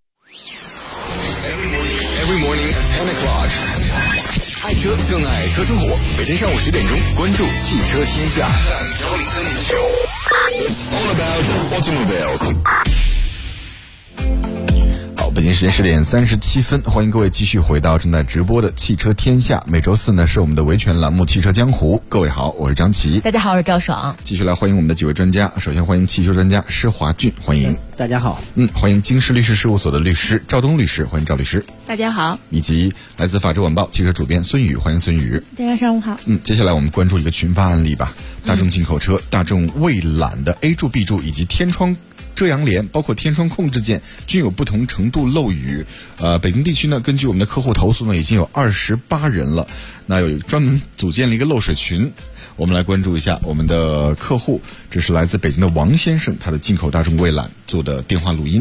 Every morning at 10 o'clock， 爱车更爱车生活。每天上午10点钟，关注汽车天下。It's all about automobiles。 北京时间10点37分，欢迎各位继续回到正在直播的汽车天下。每周4呢是我们的维权栏目汽车江湖。各位好，我是张琪。 大家好，我是赵爽。 继续来欢迎我们的几位专家。首先欢迎汽车专家施华俊，欢迎。 大家好。 欢迎京师律师事务所的律师赵东律师，欢迎赵律师。 大家好。 以及来自法制晚报汽车主编孙宇，欢迎孙宇。 大家上午好。 接下来我们关注一个群发案例吧。大众进口车大众蔚揽的 A 柱 B 柱以及天窗遮阳帘包括天窗控制件均有不同程度漏雨。北京地区呢，根据我们的客户投诉呢，已经有28人了。那有专门组建了一个漏水群。我们来关注一下我们的客户，这是来自北京的王先生，他的进口大众蔚揽做的电话录音。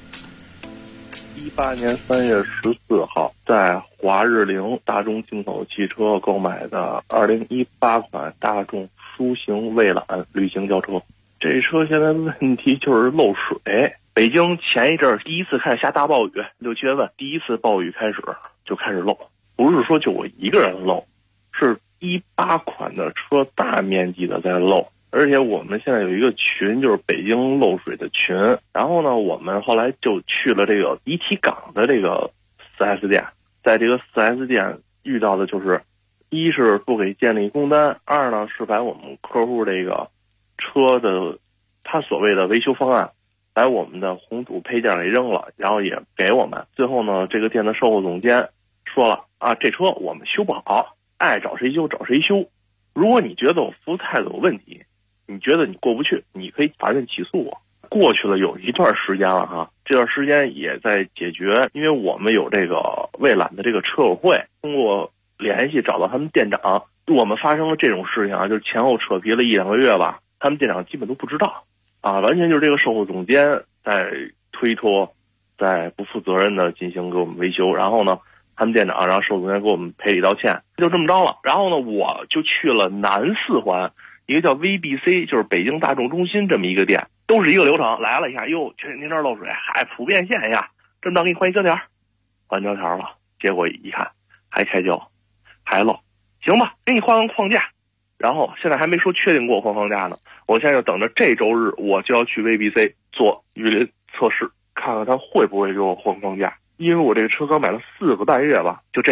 18年3月14号，在华日陵大众进口汽车购买的2018款大众舒行蔚揽旅行轿车。这车现在问题就是漏水。北京前一阵第一次开始下大暴雨，6、7月份第一次暴雨开始就开始漏，不是说就我一个人漏，是18款的车大面积的在漏。而且我们现在有一个群，就是北京漏水的群。然后呢，我们后来就去了这个遗体港的这个 4S 店，在这个 4S 店遇到的就是，一是不给建立工单，二呢是把我们客户这个车的他所谓的维修方案把我们的红土配件给扔了，然后也给我们。最后呢，这个店的售后总监说了啊，这车我们修不好，爱找谁修找谁修。如果你觉得我服务态度有问题，你觉得你过不去，你可以法院起诉我。过去了有一段时间了哈，这段时间也在解决，因为我们有这个蔚揽的这个车友会，通过联系找到他们店长，我们发生了这种事情啊，就是前后扯皮了1、2个月吧，他们店长基本都不知道啊，完全就是这个售后总监在推脱，在不负责任的进行给我们维修。然后呢，他们店长让售后总监给我们赔礼道歉，就这么着了。然后呢，我就去了南4环一个叫 VBC， 就是北京大众中心这么一个店，都是一个流程。来了一下，哟，您这儿漏水，嗨，普遍现象，这么着给你换一胶条，换胶条了，结果一看还开胶，还漏，行吧，给你换个框架。然后现在还没说确定给我换框架呢，我现在就等着这周日我就要去 VBC 做雨淋测试，看看他会不会给我换框架。因为我这个车刚买了4个半月吧，就这样了，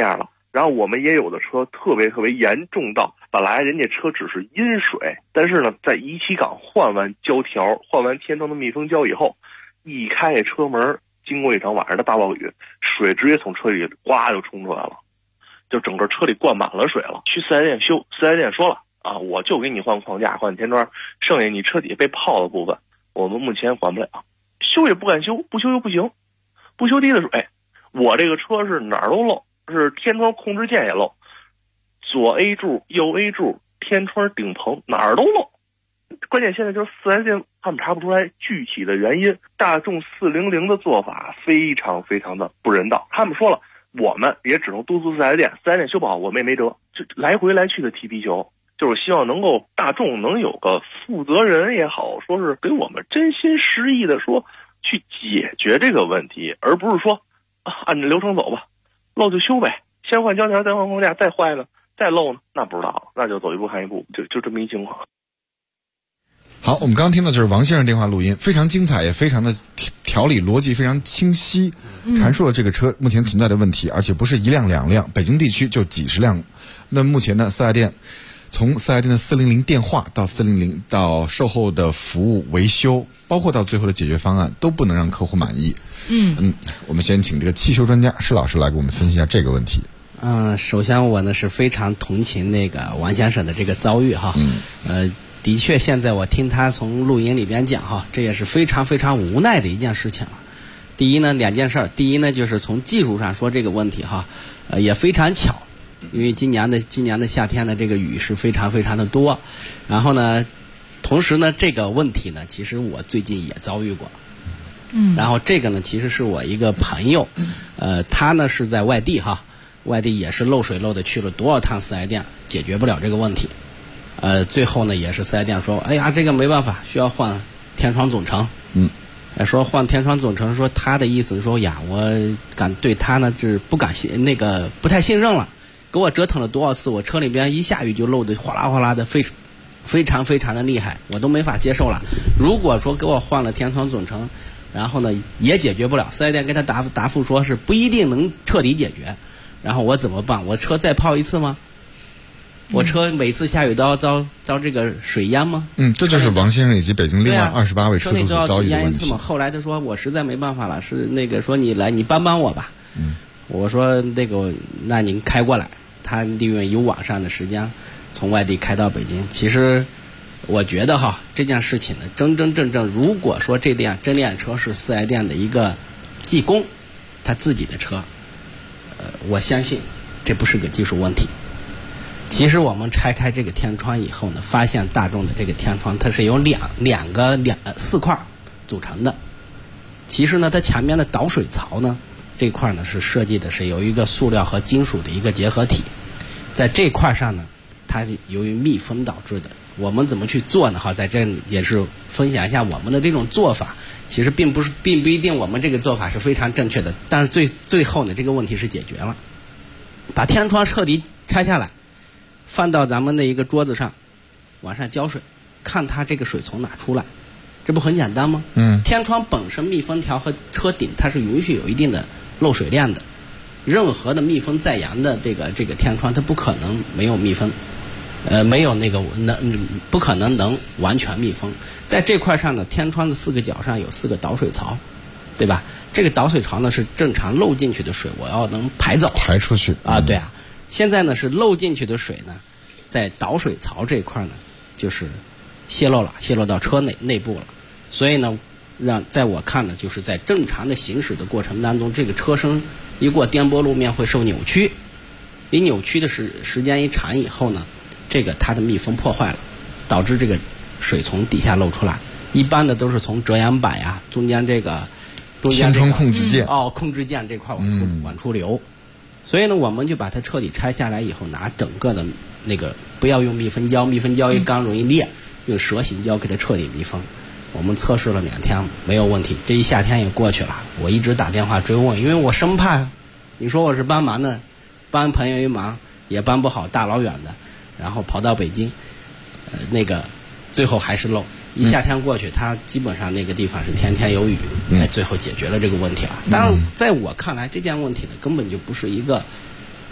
然后我们也有的车特别严重到，本来人家车只是阴水，但是呢，在仪器港换完胶条、换完天窗的密封胶以后，一开车门，经过一场晚上的大暴雨，水直接从车里哗就冲出来了，就整个车里灌满了水了。去4S店修，4S店说了啊，我就给你换框架、换天窗，剩下你车底下被泡的部分，我们目前管不了，修也不敢修，不修又不行，不修滴的水，我这个车是哪儿都漏。是天窗控制键也漏，左 A 柱、右 A 柱、天窗顶棚哪儿都漏。关键现在就是4S店他们查不出来具体的原因。大众400的做法非常的不人道。他们说了，我们也只能督促4S店修不好我们也没辙，就来回来去的踢皮球。就是希望能够大众能有个负责人也好，说是给我们真心实意的说去解决这个问题，而不是说按照流程走吧。漏就修呗，先换胶条，再换框架，再坏了，再漏呢，那不知道了，那就走一步看一步，就这么一情况。 好，我们刚刚听到就是王先生电话录音，非常精彩，也非常的条理逻辑非常清晰，阐述了这个车目前存在的问题，而且不是一辆两辆，北京地区就几十辆。那目前呢，4S店从4S店的400电话到400到售后的服务维修，包括到最后的解决方案，都不能让客户满意。我们先请这个汽修专家施老师来给我们分析一下这个问题。 首先我呢是非常同情那个王先生的这个遭遇哈。的确，现在我听他从录音里边讲哈，这也是非常无奈的一件事情了。第一呢，两件事，第一呢就是从技术上说这个问题哈，也非常巧。因为今年的夏天呢，这个雨是非常的多，然后呢，同时呢，这个问题呢，其实我最近也遭遇过，然后这个呢，其实是我一个朋友，他呢是在外地哈，外地也是漏水漏的去了多少趟4S店，解决不了这个问题，最后呢也是4S店说，哎呀，这个没办法，需要换天窗总成，说换天窗总成，说他的意思是说呀，我对他呢就是不太信任了。给我折腾了多少次，我车里边一下雨就漏的哗啦哗啦的，非常的厉害，我都没法接受了。如果说给我换了天窗总成，然后呢也解决不了，4S店给他答复说是不一定能彻底解决，然后我怎么办？我车再泡一次吗？我车每次下雨都要遭这个水淹吗？ 这就是王先生以及北京另外28位车主所遭遇的问题。 后来他说我实在没办法了，是那个说你帮我吧。我说那您开过来。他利用有网上的时间从外地开到北京。其实我觉得哈，这件事情呢，真正如果说这辆真辆车是4S店的一个技工，他自己的车，我相信这不是个技术问题。其实我们拆开这个天窗以后呢，发现大众的这个天窗它是由4块组成的。其实呢，它前面的导水槽呢，这块呢是设计的是有一个塑料和金属的一个结合体，在这块上呢，它由于密封导致的。我们怎么去做呢？在这也是分享一下我们的这种做法。其实并不一定我们这个做法是非常正确的，但是最后呢，这个问题是解决了。把天窗彻底拆下来，放到咱们的一个桌子上，往上浇水，看它这个水从哪出来，这不很简单吗？天窗本身密封条和车顶它是允许有一定的漏水量的，任何的密封在阳的这个天窗，它不可能没有密封，没有不可能能完全密封。在这块上呢，天窗的4个角上有4个导水槽，对吧？这个导水槽呢是正常漏进去的水，我要能排出去啊，对啊。现在呢是漏进去的水呢，在导水槽这块呢，就是泄漏到车内部了。所以呢，在我看呢，就是在正常的行驶的过程当中，这个车身一过颠簸路面会受扭曲，你扭曲的时间一长以后呢，这个它的密封破坏了，导致这个水从底下漏出来。一般的都是从遮阳板呀，中间天窗控制键控制键这块往出流。所以呢，我们就把它彻底拆下来以后，拿整个的不要用密封胶，密封胶一刚容易裂，用蛇形胶给它彻底密封。我们测试了2天没有问题，这一夏天也过去了。我一直打电话追问，因为我生怕你说我是帮忙的，帮朋友一忙也帮不好，大老远的，然后跑到北京，最后还是漏。一夏天过去，它基本上那个地方是天天有雨，最后解决了这个问题啊。当然，在我看来，这件问题呢根本就不是一个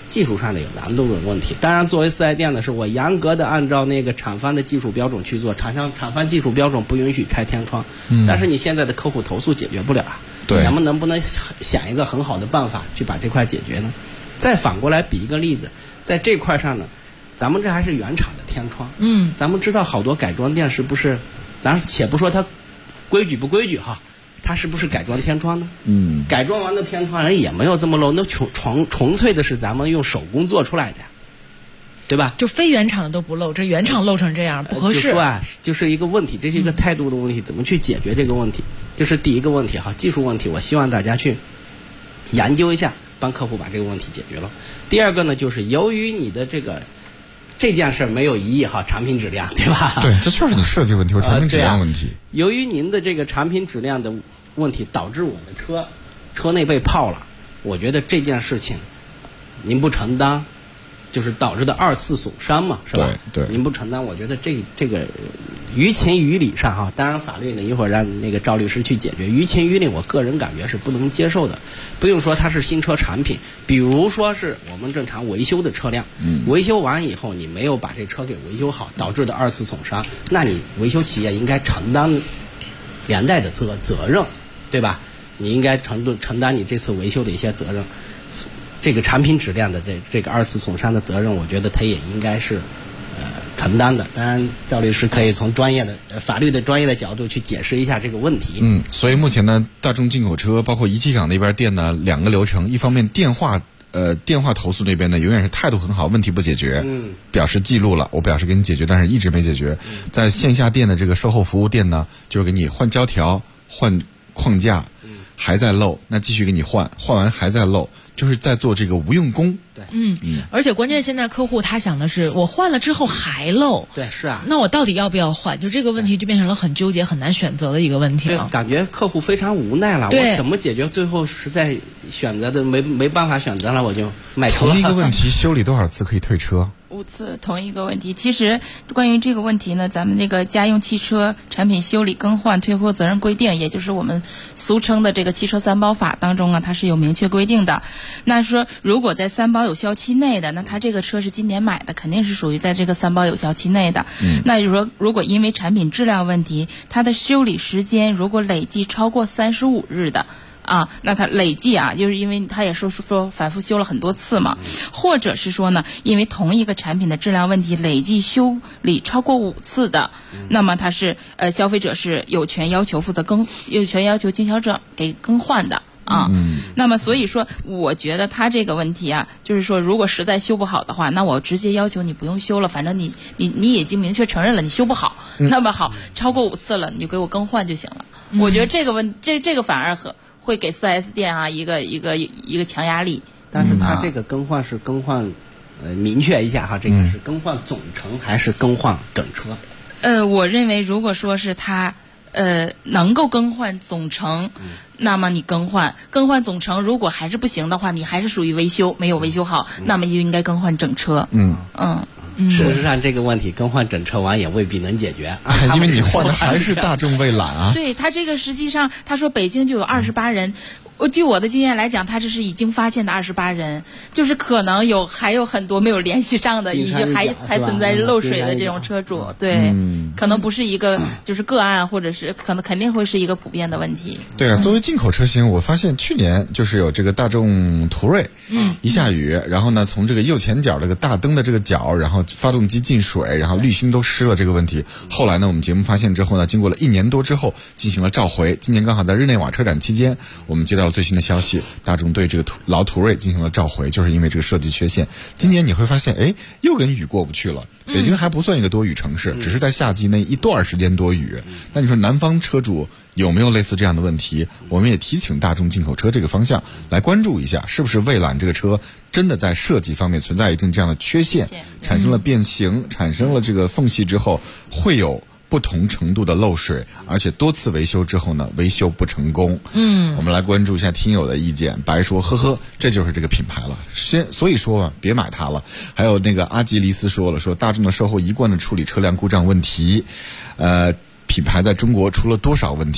技术上的有难度的问题。当然，作为四 S 店呢，是我严格的按照那个厂方的技术标准去做，厂方技术标准不允许拆天窗。但是你现在的客户投诉解决不了啊， 对， 咱们能不能想一个很好的办法去把这块解决呢？再反过来比一个例子，在这块上呢，咱们这还是原厂的天窗。咱们知道好多改装店是不是？咱且不说它规矩不规矩哈，它是不是改装天窗呢？改装完的天窗人也没有这么漏，那纯粹的是咱们用手工做出来的，对吧？ 就非原厂的都不漏，这原厂漏成这样不合适。 就说啊，就是一个问题，这是一个态度的问题，怎么去解决这个问题？这是第一个问题哈，技术问题，我希望大家去研究一下，帮客户把这个问题解决了。第二个呢，就是由于你的这件事没有异议哈，产品质量，对吧？ 对，这就是你设计问题或产品质量问题。 由于您的这个产品质量的问题，导致我的车内被泡了，我觉得这件事情您不承担，就是导致的2次损伤嘛，是吧？ 对， 您不承担，我觉得这个于情于理上哈，当然法律呢一会儿让那个赵律师去解决。于情于理，我个人感觉是不能接受的。不用说它是新车产品，比如说是我们正常维修的车辆，维修完以后你没有把这车给维修好，导致的2次损伤，那你维修企业应该承担连带的责任，对吧？你应该承担你这次维修的一些责任。这个产品质量的这个2次损伤的责任，我觉得他也应该是承担的。当然，赵律师可以从专业的法律的专业的角度去解释一下这个问题。 所以目前呢，大众进口车包括仪器厂那边店呢，2个流程，一方面电话投诉那边呢，永远是态度很好，问题不解决，表示记录了，我表示给你解决，但是一直没解决。在线下店的这个售后服务店呢，就是给你换胶条、换框架，还在漏，那继续给你换完还在漏，就是在做这个无用功。 对， 而且关键现在客户他想的是，我换了之后还漏。 对，是啊。 那我到底要不要换？就这个问题就变成了很纠结、很难选择的一个问题了。 对，感觉客户非常无奈了。我怎么解决？最后实在选择的没办法选择了，我就卖车了。 同一个问题修理多少次可以退车 ？5次，同一个问题。其实关于这个问题呢，咱们这个家用汽车产品修理更换退货责任规定，也就是我们俗称的这个汽车3包法当中啊，它是有明确规定的。那说如果在3包有效期内的，那他这个车是今年买的，肯定是属于在这个3包有效期内的。那就是说，如果因为产品质量问题，它的修理时间如果累计超过35日的。那它累计就是因为它也说反复修了很多次嘛，或者是说呢，因为同一个产品的质量问题累计修理超过5次的，那么它是消费者是有权要求经销者给更换的。那么所以说，我觉得他这个问题就是说，如果实在修不好的话，那我直接要求你不用修了，反正你已经明确承认了你修不好，那么好，超过5次了，你就给我更换就行了。我觉得这个这个反而会给4S 店一个强压力。 但是他这个更换是更换，明确一下哈，这个是更换总成还是更换整车？ 我认为如果说是他能够更换总成，那么你更换总成，如果还是不行的话，你还是属于维修，没有维修好，那么就应该更换整车。 事实上这个问题更换整车完也未必能解决， 因为你换的还是大众蔚揽啊。 对，他这个实际上他说北京就有28人。据我的经验来讲，他这是已经发现的28人，就是可能还有很多没有联系上的，已经还存在漏水的这种车主，对，可能不是一个就是个案，或者是肯定会是一个普遍的问题。 对啊，作为进口车型，我发现去年就是有这个大众途锐，一下雨，然后呢从这个右前角这个大灯的这个角，然后发动机进水，然后滤芯都湿了这个问题。后来呢，我们节目发现之后呢，经过了1年多之后进行了召回。今年刚好在日内瓦车展期间，我们接到最新的消息，大众对这个老途锐进行了召回，就是因为这个设计缺陷。今年你会发现，又跟雨过不去了。北京还不算一个多雨城市，只是在夏季那一段时间多雨。那你说南方车主有没有类似这样的问题？我们也提醒大众进口车这个方向来关注一下，是不是蔚揽这个车真的在设计方面存在一定这样的缺陷，产生了变形，产生了这个缝隙之后，会有不同程度的漏水，而且多次维修之后呢，维修不成功。我们来关注一下听友的意见。白说呵呵，这就是这个品牌了，所以说别买它了。还有那个阿吉黎斯说了，说大众的售后一贯的处理车辆故障问题，品牌在中国出了多少问题？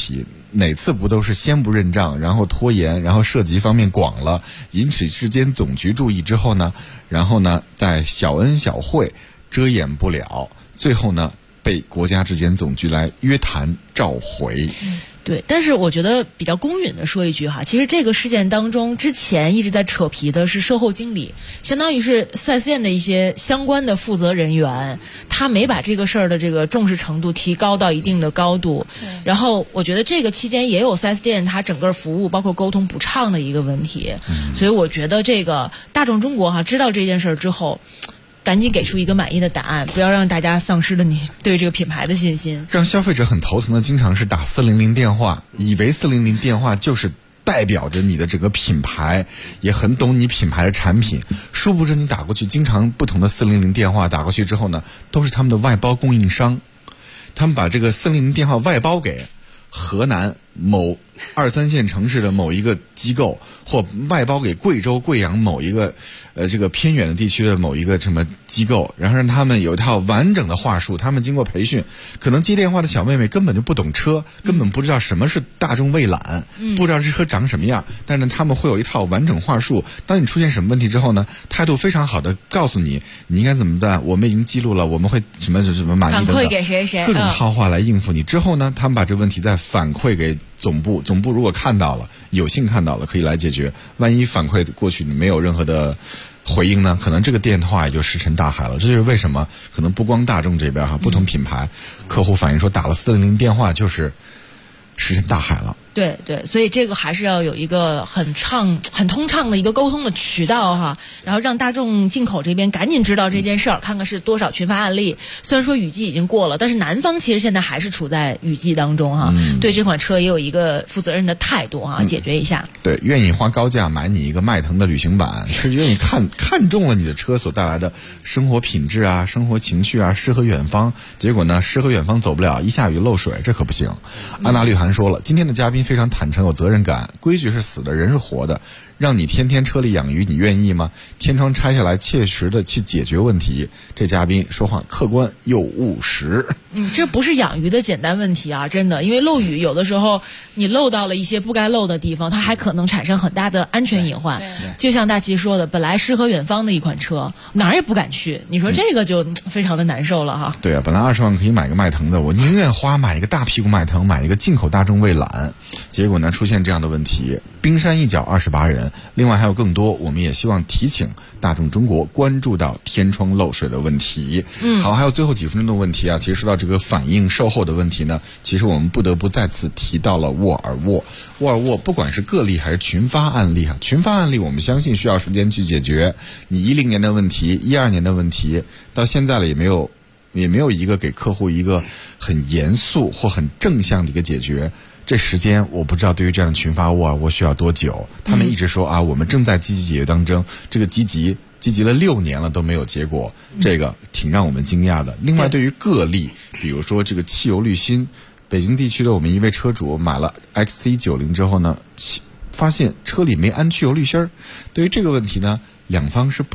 哪次不都是先不认账，然后拖延，然后涉及方面广了，引起质监总局注意之后呢，然后呢再小恩小惠遮掩不了，最后呢被国家质监总局来约谈召回。 对，但是我觉得比较公允的说一句哈，其实这个事件当中，之前一直在扯皮的是售后经理，相当于是 4S 店的一些相关的负责人员，他没把这个事儿的这个重视程度提高到一定的高度。然后我觉得这个期间也有 4S 店它整个服务包括沟通不畅的一个问题，所以我觉得这个大众中国哈知道这件事儿之后，赶紧给出一个满意的答案，不要让大家丧失了你对这个品牌的信心。 让消费者很头疼的经常是打400电话，以为400电话就是代表着你的整个品牌，也很懂你品牌的产品，殊不知你打过去经常不同的400电话打过去之后呢，都是他们的外包供应商，他们把这个400电话外包给河南某2、3线城市的某一个机构，或外包给贵州贵阳某一个这个偏远的地区的某一个什么机构，然后让他们有一套完整的话术，他们经过培训，可能接电话的小妹妹根本就不懂车，根本不知道什么是大众蔚揽，不知道这车长什么样，但是他们会有一套完整话术，当你出现什么问题之后呢，态度非常好的告诉你你应该怎么办，我们已经记录了，我们会什么满意的反馈给谁谁， 各种套话来应付你。之后呢，他们把这个问题再反馈给总部如果看到了，有幸看到了，可以来解决。万一反馈过去你没有任何的回应呢，可能这个电话也就石沉大海了。这就是为什么可能不光大众这边哈，不同品牌客户反映说打了400电话就是石沉大海了。 对对，所以这个还是要有一个很通畅的一个沟通的渠道哈，然后让大众进口这边赶紧知道这件事儿，看看是多少群发案例。虽然说雨季已经过了，但是南方其实现在还是处在雨季当中哈，对这款车也有一个负责任的态度哈，解决一下。 对，愿意花高价买你一个迈腾的旅行版，是愿意看中了你的车所带来的生活品质啊、生活情趣啊、诗和远方。结果呢，诗和远方走不了，一下雨漏水，这可不行。安娜绿涵说了，今天的嘉宾非常坦诚有责任感，规矩是死的，人是活的，让你天天车里养鱼，你愿意吗？天窗拆下来，切实的去解决问题。这嘉宾说话客观又务实。 这不是养鱼的简单问题啊，真的，因为漏雨有的时候你漏到了一些不该漏的地方，它还可能产生很大的安全隐患。就像大齐说的，本来诗和远方的一款车，哪儿也不敢去，你说这个就非常的难受了哈。 对啊，本来20万可以买个迈腾的，我宁愿买一个大屁股迈腾，买一个进口大众蔚揽，结果呢出现这样的问题，冰山一角28人，另外还有更多，我们也希望提醒大众中国关注到天窗漏水的问题。好，还有最后几分钟的问题啊，其实说到这个反映售后的问题呢，其实我们不得不再次提到了沃尔沃。沃尔沃不管是个例还是群发案例群发案例我们相信需要时间去解决。你10年的问题，12年的问题，到现在了也没有一个给客户一个很严肃或很正向的一个解决。这时间我不知道对于这样的群发沃尔沃需要多久。他们一直说啊，我们正在积极解决当中，这个积极了6年了都没有结果，这个挺让我们惊讶的。另外对于个例，比如说这个汽油滤芯，北京地区的我们一位车主买了 XC90 之后呢，发现车里没安汽油滤芯。对于这个问题呢，两方是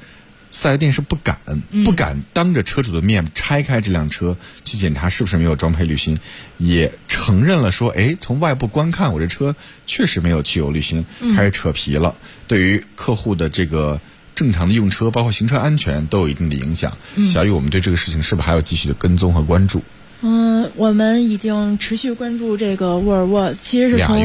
4S店是不敢当着车主的面拆开这辆车去检查是不是没有装配滤芯，也承认了说，从外部观看我这车确实没有汽油滤芯，开始扯皮了。对于客户的这个正常的用车，包括行车安全都有一定的影响。小雨，我们对这个事情是不是还要继续的跟踪和关注？ 我们已经持续关注这个沃尔沃，其实是从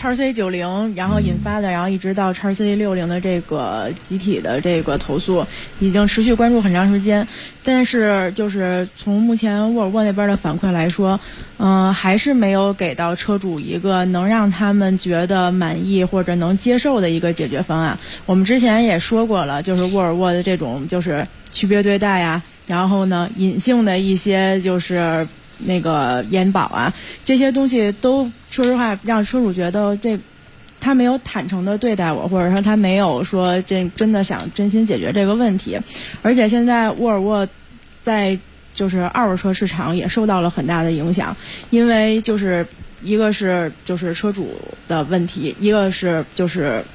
XC90 然后引发的，然后一直到 XC60 的这个集体的这个投诉，已经持续关注很长时间。但是就是从目前沃尔沃那边的反馈来说，还是没有给到车主一个能让他们觉得满意或者能接受的一个解决方案。我们之前也说过了，就是沃尔沃的这种就是区别对待呀，然后呢隐性的一些就是那个延保啊，这些东西都说实话让车主觉得他没有坦诚的对待我，或者说他没有说真的想真心解决这个问题。而且现在沃尔沃在就是二手车市场也受到了很大的影响，因为就是一个是就是车主的问题，一个是就是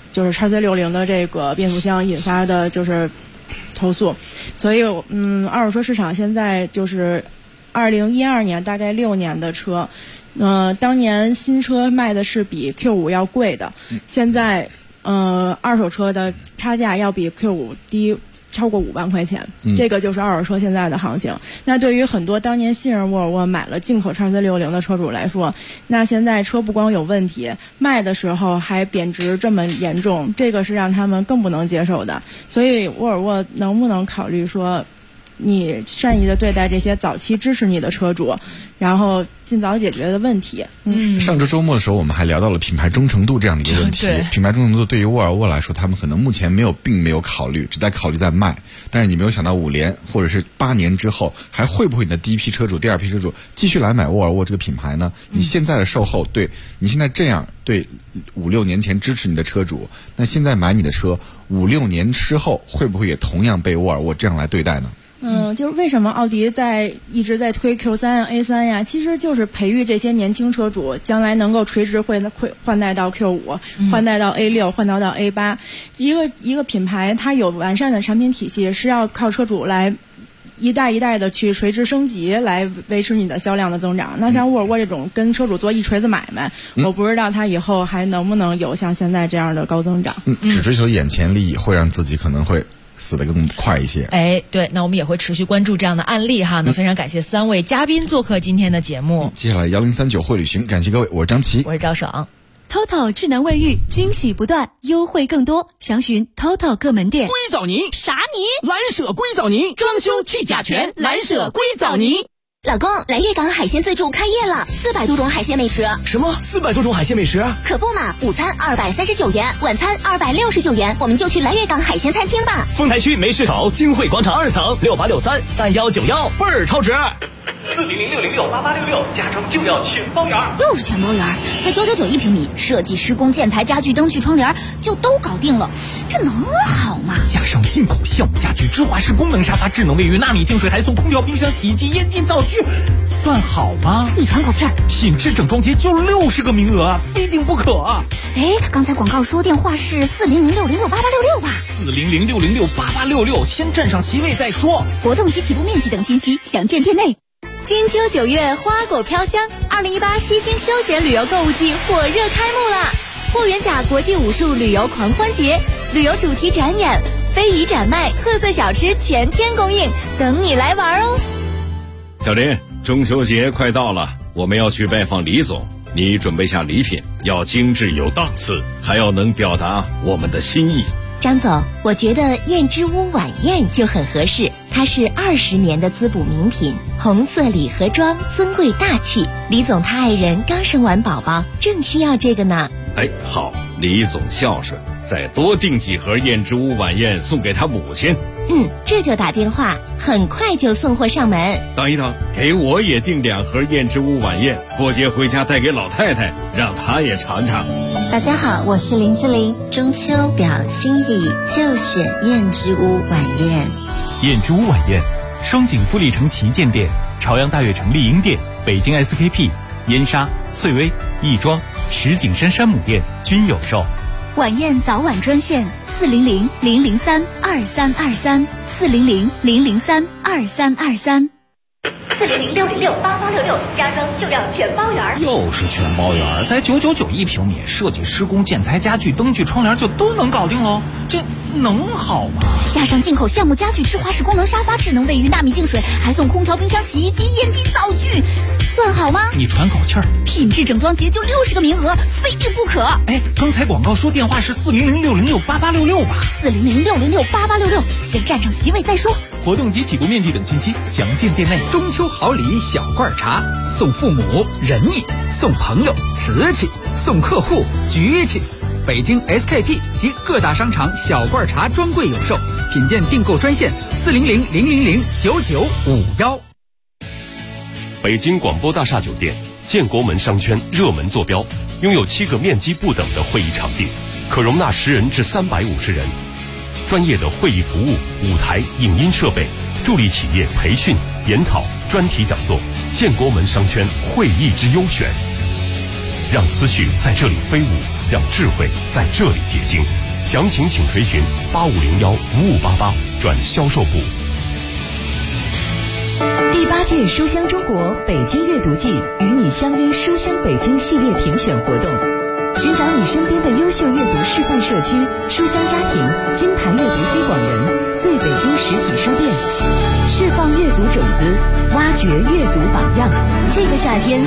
XC60 的这个变速箱引发的就是投诉，所以二手车市场现在就是2012年大概6年的车， 当年新车卖的是比 Q5 要贵的，现在二手车的差价要比 Q5 低超过5万块钱，这个就是二手车现在的行情。那对于很多当年信任沃尔沃买了进口XC60的车主来说，那现在车不光有问题，卖的时候还贬值这么严重，这个是让他们更不能接受的。所以沃尔沃能不能考虑说，你善意的对待这些早期支持你的车主，然后尽早解决的问题。 上周周末的时候，我们还聊到了品牌忠诚度这样的一个问题。品牌忠诚度对于沃尔沃来说，他们可能目前并没有考虑，只在考虑在卖。但是你没有想到5年或者是8年之后，还会不会你的第一批车主、第二批车主继续来买沃尔沃这个品牌呢？你现在的售后，对你现在这样对5-6年前支持你的车主，那现在买你的车5-6年之后，会不会也同样被沃尔沃这样来对待呢？ 就是为什么奥迪一直在推 Q3 呀 A3 呀，其实就是培育这些年轻车主，将来能够垂直换代到 Q5，换代到 A6，换代到 A8。一个品牌它有完善的产品体系，是要靠车主来一代一代的去垂直升级来维持你的销量的增长。那像沃尔沃这种跟车主做一锤子买卖，我不知道它以后还能不能有像现在这样的高增长。 只追求眼前利益，会让自己可能会死得更快一些。 对，那我们也会持续关注这样的案例哈。那非常感谢3位嘉宾做客今天的节目。 接下来1039会旅行，感谢各位，我是张琪， 我是赵爽。 TOTO 智能卫浴，惊喜不断，优惠更多，详询 TOTO 各门店。 硅藻泥啥泥？蓝舍硅藻泥，装修去甲醛，蓝舍硅藻泥。 老公，来粤港海鲜自助开业了，400多种海鲜美食。 什么400多种海鲜美食？ 可不嘛，午餐239元，晚餐269元，我们就去来粤港海鲜餐厅吧。 丰台区梅市口金汇广场2层68633191，倍儿超值。400-606-8866，加州就要全包圆。 又是全包圆，才999一平米，设计、施工、建材、家具、灯具、窗帘就都搞定了，这能好吗？ 加上进口项目家具、芝华士功能沙发、智能卫浴、纳米净水，还送空调、冰箱、洗衣机、烟机、灶具，算好吗？ 你喘口气儿， 品质整装节就60个名额啊，非订不可。 刚才广告说电话是400-606-8866吧 ？400-606-8866，先占上席位再说。 活动及起步面积等信息详见店内。 金秋9月，花果飘香，2018西京休闲旅游购物季火热开幕啦！霍元甲国际武术旅游狂欢节，旅游主题展演、非遗展卖、特色小吃全天供应，等你来玩哦！ 小林，中秋节快到了，我们要去拜访李总，你准备下礼品，要精致有档次，还要能表达我们的心意。 张总，我觉得燕之屋晚宴就很合适，它是20年的滋补名品，红色礼盒装，尊贵大气。李总他爱人刚生完宝宝，正需要这个呢。 好，李总孝顺，再多订几盒燕之屋晚宴送给他母亲。 这就打电话，很快就送货上门。 等一等，给我也订2盒燕之屋晚宴，过节回家带给老太太，让她也尝尝。 大家好，我是林志玲，中秋表心意就选燕之屋晚宴。 燕之屋晚宴，双井富力城旗舰店、朝阳大悦城丽婴店、北京 SKP、燕莎、翠微、亦庄、石景山山姆店均有售。 晚宴早晚专线400-003-2323 400-003-2323。 400-606-8866，加州就要全包圆。 又是全包圆，才999一平米，设计、施工、建材、家具、灯具、窗帘就都能搞定喽，这能好吗？ 加上进口项目家具、芝华士功能沙发、智能卫浴、纳米净水，还送空调、冰箱、洗衣机、烟机、灶具，算好吗？ 你喘口气儿， 品质整装节就60个名额，非订不可。 刚才广告说电话是400-606-8866吧 ？400-606-8866，先占上席位再说。 活动及起步面积等信息详见店内。 中秋好礼小罐茶，送父母仁义，送朋友瓷器，送客户局气。北京 SKP 及各大商场小罐茶专柜有售，品鉴订购专线400-000-9951。 北京广播大厦酒店建国门商圈热门坐标，拥有7个面积不等的会议场地，可容纳10人至350人。专业的会议服务、舞台、影音设备，助力企业培训、研讨、专题讲座。建国门商圈会议之优选，让思绪在这里飞舞，让智慧在这里结晶。详情请垂询8501-5588转销售部。 地 8届书香中国北京阅读季与你相约书香北京系列评选活动，寻找你身边的优秀阅读示范社区、书香家庭、金牌阅读推广人、最北京实体书店，释放阅读种子，挖掘阅读榜样。这个夏天